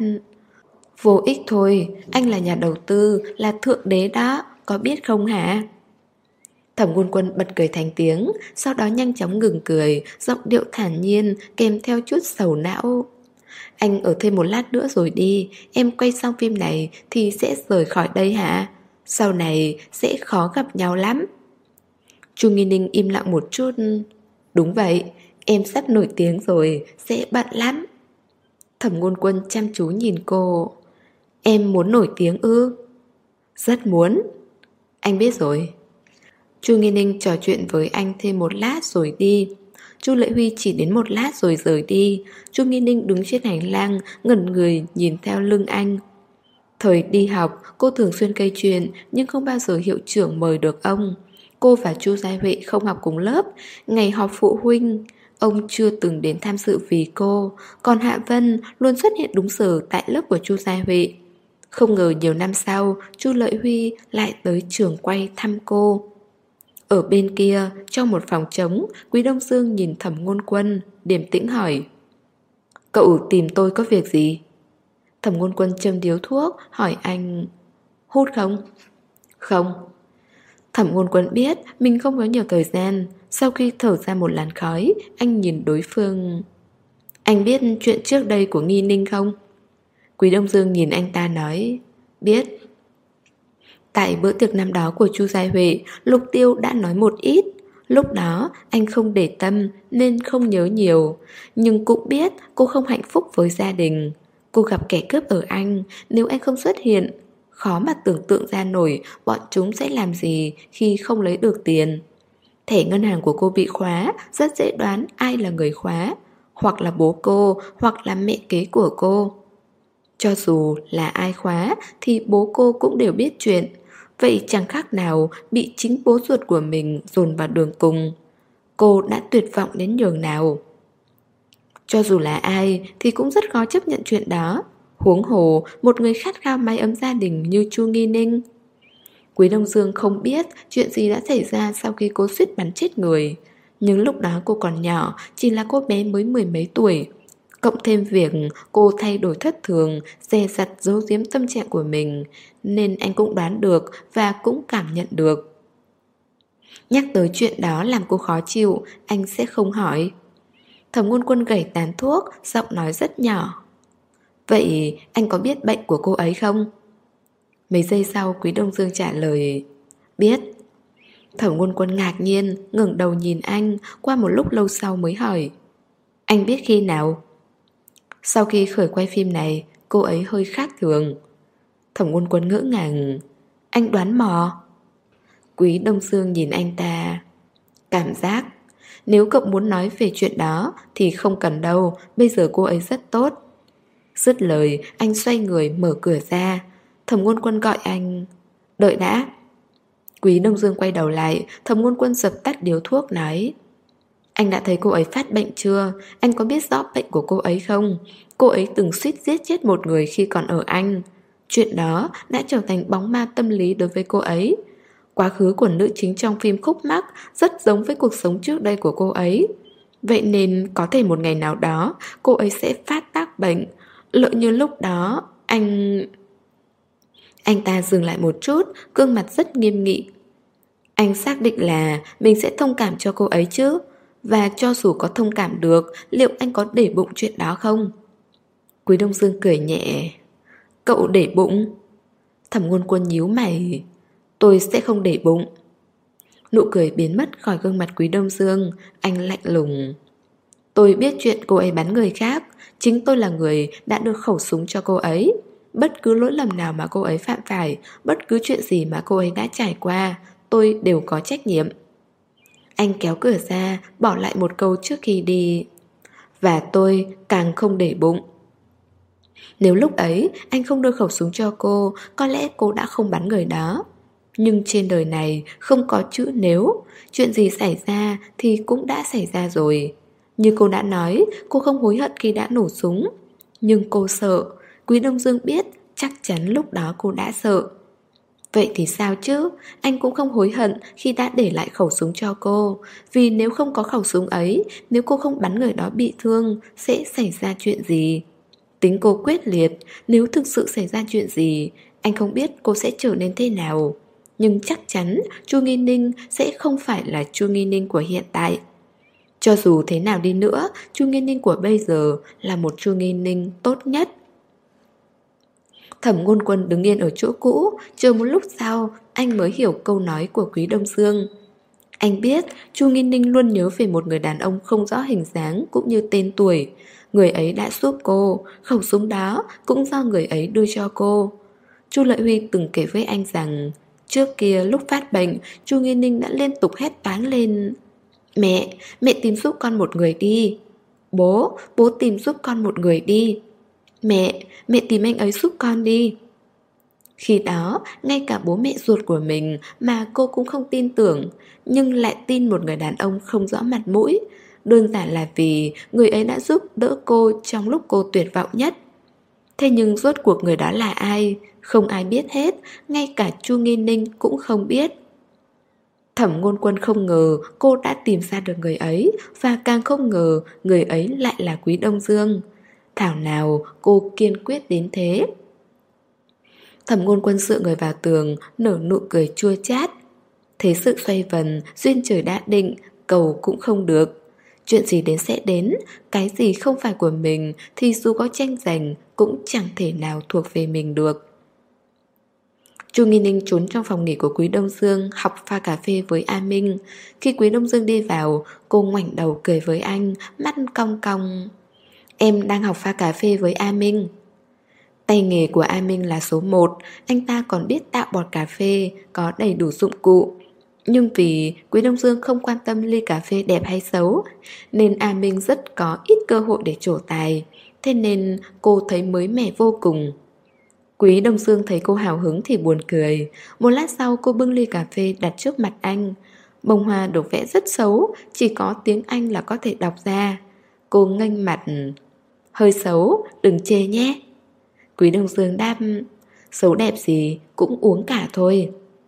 Vô ích thôi, anh là nhà đầu tư, là thượng đế đó, có biết không hả? Thẩm Ngôn Quân bật cười thành tiếng, sau đó nhanh chóng ngừng cười, giọng điệu thản nhiên, kèm theo chút sầu não. Anh ở thêm một lát nữa rồi đi, em quay xong phim này thì sẽ rời khỏi đây hả? Sau này sẽ khó gặp nhau lắm. Chu Nghi Ninh im lặng một chút. Đúng vậy, em sắp nổi tiếng rồi, sẽ bận lắm. Thẩm Ngôn Quân chăm chú nhìn cô. Em muốn nổi tiếng ư? Rất muốn. Anh biết rồi. Chu Nghi Ninh trò chuyện với anh thêm một lát rồi đi. Chu Lợi Huy chỉ đến một lát rồi rời đi. Chu Nghi Ninh đứng trên hành lang, ngẩn người nhìn theo lưng anh. Thời đi học, cô thường xuyên gây chuyện, nhưng không bao giờ hiệu trưởng mời được ông. Cô và Chu Giai Huệ không học cùng lớp. Ngày họp phụ huynh, ông chưa từng đến tham dự vì cô. Còn Hạ Vân luôn xuất hiện đúng giờ tại lớp của Chu Giai Huệ. Không ngờ nhiều năm sau, Chu Lợi Huy lại tới trường quay thăm cô. Ở bên kia, trong một phòng trống, Quý Đông Dương nhìn Thẩm Ngôn Quân, điềm tĩnh hỏi: Cậu tìm tôi có việc gì? Thẩm Ngôn Quân châm điếu thuốc, hỏi anh: Hút không? Không. Thẩm Ngôn Quân biết mình không có nhiều thời gian. Sau khi thở ra một làn khói, anh nhìn đối phương: Anh biết chuyện trước đây của Nghi Ninh không? Quý Đông Dương nhìn anh ta nói: Biết. Tại bữa tiệc năm đó của Chu Gia Huệ, Lục Tiêu đã nói một ít. Lúc đó anh không để tâm nên không nhớ nhiều, nhưng cũng biết cô không hạnh phúc với gia đình. Cô gặp kẻ cướp ở Anh, nếu anh không xuất hiện, khó mà tưởng tượng ra nổi bọn chúng sẽ làm gì khi không lấy được tiền. Thẻ ngân hàng của cô bị khóa, rất dễ đoán ai là người khóa, hoặc là bố cô, hoặc là mẹ kế của cô. Cho dù là ai khóa thì bố cô cũng đều biết chuyện. Vậy chẳng khác nào bị chính bố ruột của mình dồn vào đường cùng. Cô đã tuyệt vọng đến nhường nào. Cho dù là ai thì cũng rất khó chấp nhận chuyện đó. Huống hồ một người khát khao mái ấm gia đình như Chu Nghi Ninh. Quý Đông Dương không biết chuyện gì đã xảy ra sau khi cô suýt bắn chết người. Nhưng lúc đó cô còn nhỏ, chỉ là cô bé mới mười mấy tuổi. Cộng thêm việc cô thay đổi thất thường, dè dặt giấu giếm tâm trạng của mình, nên anh cũng đoán được và cũng cảm nhận được. Nhắc tới chuyện đó làm cô khó chịu, anh sẽ không hỏi. Thẩm Ngôn Quân gẩy tàn thuốc, giọng nói rất nhỏ: Vậy anh có biết bệnh của cô ấy không? Mấy giây sau Quý Đông Dương trả lời: Biết. Thẩm Ngôn Quân ngạc nhiên, ngẩng đầu nhìn anh, qua một lúc lâu sau mới hỏi: Anh biết khi nào? Sau khi khởi quay phim này, cô ấy hơi khác thường. Thẩm Ngôn Quân ngỡ ngàng: Anh đoán mò. Quý Đông Dương nhìn anh ta: Cảm giác. Nếu cậu muốn nói về chuyện đó thì không cần đâu, bây giờ cô ấy rất tốt. Dứt lời, anh xoay người mở cửa ra. Thẩm Ngôn Quân gọi anh: Đợi đã. Quý Đông Dương quay đầu lại, Thẩm Ngôn Quân dập tắt điếu thuốc nói: Anh đã thấy cô ấy phát bệnh chưa? Anh có biết rõ bệnh của cô ấy không? Cô ấy từng suýt giết chết một người khi còn ở Anh. Chuyện đó đã trở thành bóng ma tâm lý đối với cô ấy. Quá khứ của nữ chính trong phim khúc mắc rất giống với cuộc sống trước đây của cô ấy. Vậy nên có thể một ngày nào đó cô ấy sẽ phát tác bệnh. Lỡ như lúc đó anh... Anh ta dừng lại một chút, gương mặt rất nghiêm nghị. Anh xác định là mình sẽ thông cảm cho cô ấy chứ? Và cho dù có thông cảm được, liệu anh có để bụng chuyện đó không? Quý Đông Dương cười nhẹ: Cậu để bụng? Thẩm Ngôn Quân nhíu mày: Tôi sẽ không để bụng. Nụ cười biến mất khỏi gương mặt Quý Đông Dương. Anh lạnh lùng: Tôi biết chuyện cô ấy bắn người khác. Chính tôi là người đã đưa khẩu súng cho cô ấy. Bất cứ lỗi lầm nào mà cô ấy phạm phải, bất cứ chuyện gì mà cô ấy đã trải qua, tôi đều có trách nhiệm. Anh kéo cửa ra, bỏ lại một câu trước khi đi: Và tôi càng không để bụng. Nếu lúc ấy anh không đưa khẩu súng cho cô, có lẽ cô đã không bắn người đó. Nhưng trên đời này không có chữ nếu. Chuyện gì xảy ra thì cũng đã xảy ra rồi. Như cô đã nói, cô không hối hận khi đã nổ súng. Nhưng cô sợ. Quý Đông Dương biết chắc chắn lúc đó cô đã sợ. Vậy thì sao chứ? Anh cũng không hối hận khi đã để lại khẩu súng cho cô. Vì nếu không có khẩu súng ấy, nếu cô không bắn người đó bị thương, sẽ xảy ra chuyện gì? Tính cô quyết liệt, nếu thực sự xảy ra chuyện gì, anh không biết cô sẽ trở nên thế nào. Nhưng chắc chắn Chu Nghi Ninh sẽ không phải là Chu Nghi Ninh của hiện tại. Cho dù thế nào đi nữa, Chu Nghi Ninh của bây giờ là một Chu Nghi Ninh tốt nhất. Thẩm Ngôn Quân đứng yên ở chỗ cũ, chờ một lúc sau, anh mới hiểu câu nói của Quý Đông Dương. Anh biết Chu Nghi Ninh luôn nhớ về một người đàn ông không rõ hình dáng cũng như tên tuổi. Người ấy đã giúp cô, khẩu súng đó cũng do người ấy đưa cho cô. Chu Lợi Huy từng kể với anh rằng trước kia lúc phát bệnh, Chu Nghi Ninh đã liên tục hét toáng lên: Mẹ, mẹ tìm giúp con một người đi. Bố, bố tìm giúp con một người đi. Mẹ, mẹ tìm anh ấy giúp con đi. Khi đó, ngay cả bố mẹ ruột của mình mà cô cũng không tin tưởng, nhưng lại tin một người đàn ông không rõ mặt mũi. Đơn giản là vì người ấy đã giúp đỡ cô trong lúc cô tuyệt vọng nhất. Thế nhưng rốt cuộc người đó là ai? không ai biết hết, ngay cả Chu Nghi Ninh cũng không biết. Thẩm Ngôn Quân không ngờ cô đã tìm ra được người ấy, và càng không ngờ người ấy lại là Quý Đông Dương. Thảo nào cô kiên quyết đến thế. Thẩm Ngôn Quân dựa người vào tường, nở nụ cười chua chát. Thế sự xoay vần, duyên trời đã định, cầu cũng không được. Chuyện gì đến sẽ đến, cái gì không phải của mình thì dù có tranh giành cũng chẳng thể nào thuộc về mình được. Chu Nghi Ninh trốn trong phòng nghỉ của Quý Đông Dương học pha cà phê với A Minh. Khi Quý Đông Dương đi vào, cô ngoảnh đầu cười với anh, mắt cong cong. Em đang học pha cà phê với A Minh. Tay nghề của A Minh là số một, anh ta còn biết tạo bọt cà phê, có đầy đủ dụng cụ. Nhưng vì Quý Đông Dương không quan tâm ly cà phê đẹp hay xấu, nên A Minh rất có ít cơ hội để trổ tài. Thế nên cô thấy mới mẻ vô cùng. Quý Đông Dương thấy cô hào hứng thì buồn cười. Một lát sau cô bưng ly cà phê đặt trước mặt anh. Bông hoa được vẽ rất xấu, chỉ có tiếng Anh là có thể đọc ra. Cô nghênh mặt. Hơi xấu, đừng chê nhé. Quý Đông Dương đáp. Xấu đẹp gì cũng uống cả thôi.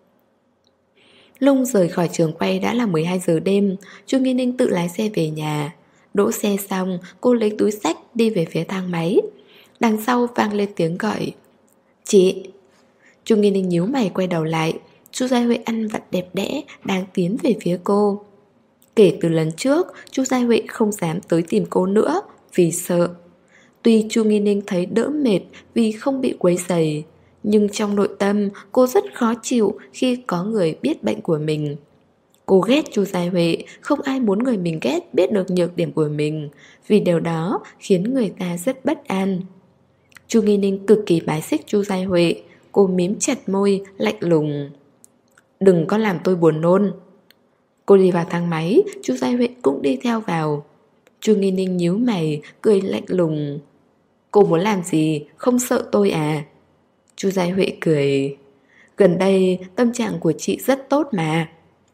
Lúc rời khỏi trường quay đã là mười hai giờ đêm. Chu Nghi Ninh tự lái xe về nhà. Đỗ xe xong, cô lấy túi xách đi về phía thang máy. Đằng sau vang lên tiếng gọi. Chị. Chu Nghi Ninh nhíu mày quay đầu lại. Chu Giai Huệ ăn vặt đẹp đẽ đang tiến về phía cô. Kể từ lần trước, Chu Giai Huệ không dám tới tìm cô nữa vì sợ. Tuy Chu Nghi Ninh thấy đỡ mệt vì không bị quấy rầy, nhưng trong nội tâm cô rất khó chịu khi có người biết bệnh của mình. Cô ghét Chu Giai Huệ, không ai muốn người mình ghét biết được nhược điểm của mình, vì điều đó khiến người ta rất bất an. Chu Nghi Ninh cực kỳ bái xích Chu Giai Huệ. Cô mím chặt môi, lạnh lùng. Đừng có làm tôi buồn nôn. Cô đi vào thang máy, Chu Giai Huệ cũng đi theo vào. Chu Nghi Ninh nhíu mày, cười lạnh lùng. Cô muốn làm gì, không sợ tôi à? Chu Giai Huệ cười. Gần đây tâm trạng của chị rất tốt mà.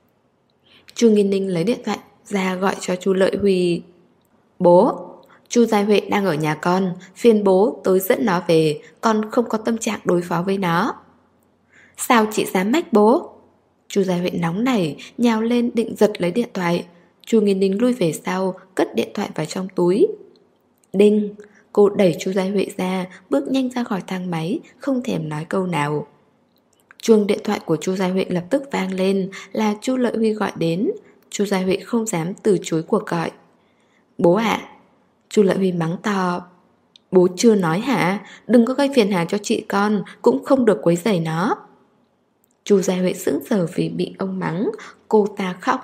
Chu Nghi Ninh lấy điện thoại ra gọi cho Chu Lợi Huy. Bố, Chu Giai Huệ đang ở nhà con, phiền bố tới dẫn nó về, con không có tâm trạng đối phó với nó. Sao chị dám mách bố? Chu Giai Huệ nóng nảy, nhào lên định giật lấy điện thoại. Chu Nghi Ninh lui về sau, cất điện thoại vào trong túi. Đinh, cô đẩy Chu Giai Huệ ra, bước nhanh ra khỏi thang máy, không thèm nói câu nào. Chuông điện thoại của Chu Giai Huệ lập tức vang lên, là Chu Lợi Huy gọi đến. Chu Giai Huệ không dám từ chối cuộc gọi. Bố ạ. À? Chu Lợi Huy mắng to. Bố chưa nói hả? Đừng có gây phiền hà cho chị con, cũng không được quấy rầy nó. Chu Giai Huệ sững sờ vì bị ông mắng. Cô ta khóc.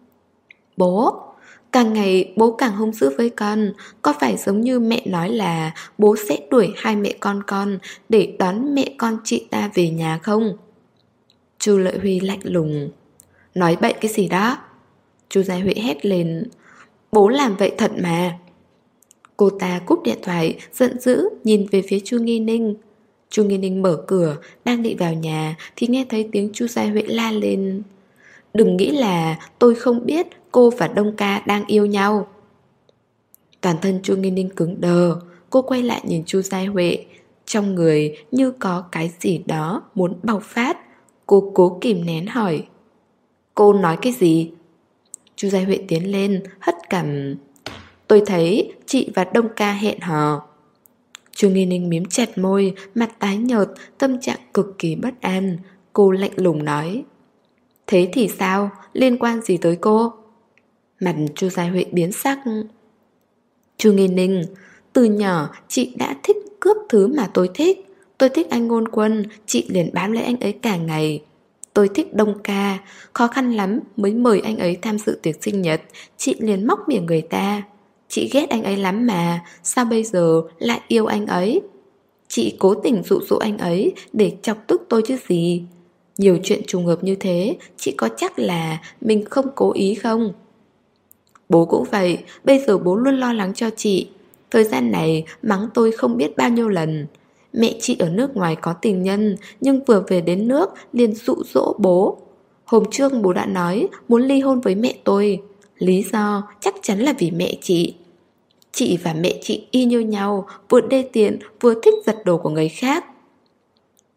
Bố, càng ngày bố càng hung dữ với con. Có phải giống như mẹ nói là bố sẽ đuổi hai mẹ con con để đón mẹ con chị ta về nhà không? Chu Lợi Huy lạnh lùng. Nói bậy cái gì đó? Chu Giai Huệ hét lên. Bố làm vậy thật mà. Cô ta cúp điện thoại, giận dữ nhìn về phía Chu Nghi Ninh. Chu Nghi Ninh mở cửa, đang định vào nhà thì nghe thấy tiếng Chu Giai Huệ la lên. Đừng nghĩ là tôi không biết cô và Đông Ca đang yêu nhau. Toàn thân Chu Nghi Ninh cứng đờ. Cô quay lại nhìn Chu Giai Huệ. Trong người như có cái gì đó muốn bộc phát. Cô cố kìm nén hỏi. Cô nói cái gì? Chu Giai Huệ tiến lên, hất cằm. Tôi thấy chị và Đông Ca hẹn hò. Chu Nghi Ninh mím chặt môi, mặt tái nhợt, tâm trạng cực kỳ bất an. Cô lạnh lùng nói. Thế thì sao? Liên quan gì tới cô? Mặt Chu Giai Huệ biến sắc. Chu Nghi Ninh, từ nhỏ chị đã thích cướp thứ mà tôi thích. Tôi thích anh Ngôn Quân, chị liền bám lấy anh ấy cả ngày. Tôi thích Đông Ca, khó khăn lắm mới mời anh ấy tham dự tiệc sinh nhật, chị liền móc miệng người ta. Chị ghét anh ấy lắm mà, sao bây giờ lại yêu anh ấy? Chị cố tình dụ dỗ anh ấy để chọc tức tôi chứ gì. Nhiều chuyện trùng hợp như thế, chị có chắc là mình không cố ý không? Bố cũng vậy, bây giờ bố luôn lo lắng cho chị. Thời gian này mắng tôi không biết bao nhiêu lần. Mẹ chị ở nước ngoài có tình nhân, nhưng vừa về đến nước liền dụ dỗ bố. Hôm trước bố đã nói muốn ly hôn với mẹ tôi. Lý do chắc chắn là vì mẹ chị. Chị và mẹ chị y như nhau, vừa đê tiện vừa thích giật đồ của người khác.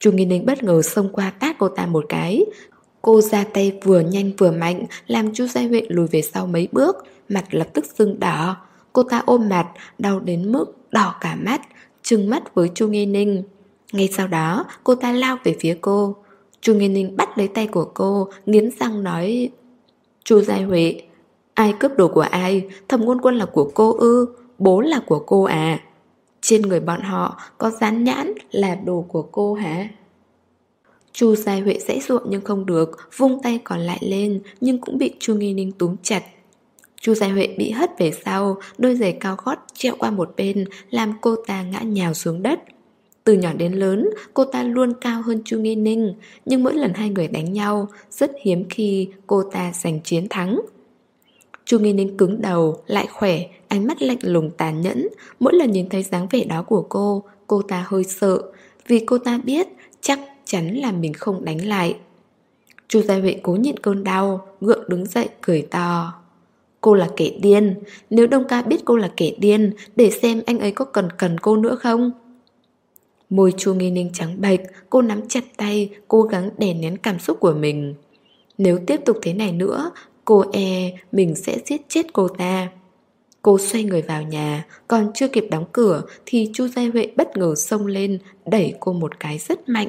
Chu Nghi Ninh bất ngờ xông qua tát cô ta một cái. Cô ra tay vừa nhanh vừa mạnh, làm Chu Giai Huệ lùi về sau mấy bước, mặt lập tức sưng đỏ. Cô ta ôm mặt, đau đến mức đỏ cả mắt, trừng mắt với Chu Nghi Ninh. Ngay sau đó, cô ta lao về phía cô. Chu Nghi Ninh bắt lấy tay của cô, nghiến răng nói: Chu Giai Huệ, ai cướp đồ của ai? Thẩm Ngôn Quân là của cô ư? Bố là của cô à? Trên người bọn họ có dán nhãn là đồ của cô hả? Chu Giai Huệ giãy giụa nhưng không được, vung tay còn lại lên nhưng cũng bị Chu Nghi Ninh túm chặt. Chu Giai Huệ bị hất về sau, đôi giày cao gót treo qua một bên, làm cô ta ngã nhào xuống đất. Từ nhỏ đến lớn, cô ta luôn cao hơn Chu Nghi Ninh, nhưng mỗi lần hai người đánh nhau, rất hiếm khi cô ta giành chiến thắng. Chu Nghi Ninh cứng đầu, lại khỏe, ánh mắt lạnh lùng tàn nhẫn. Mỗi lần nhìn thấy dáng vẻ đó của cô, cô ta hơi sợ, vì cô ta biết chắc chắn là mình không đánh lại. Chu Giai Huệ cố nhịn cơn đau, gượng đứng dậy cười to. Cô là kẻ điên, nếu Đông Ca biết cô là kẻ điên, để xem anh ấy có cần cần cô nữa không? Môi Chu Nghi Ninh trắng bệch, cô nắm chặt tay, cố gắng đè nén cảm xúc của mình. Nếu tiếp tục thế này nữa, cô e mình sẽ giết chết cô ta. Cô xoay người vào nhà, còn chưa kịp đóng cửa thì Chu Giai Huệ bất ngờ xông lên, đẩy cô một cái rất mạnh.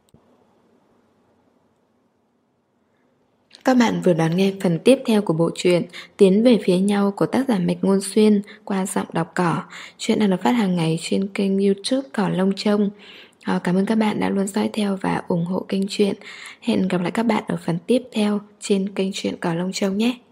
Các bạn vừa đón nghe phần tiếp theo của bộ truyện Tiến về phía nhau của tác giả Mạch Ngôn Xuyên qua giọng đọc Cỏ. Chuyện đang được phát hàng ngày trên kênh YouTube Cỏ Lông Trông. À, cảm ơn các bạn đã luôn dõi theo và ủng hộ kênh truyện. Hẹn gặp lại các bạn ở phần tiếp theo trên kênh truyện Cỏ Lông Trông nhé.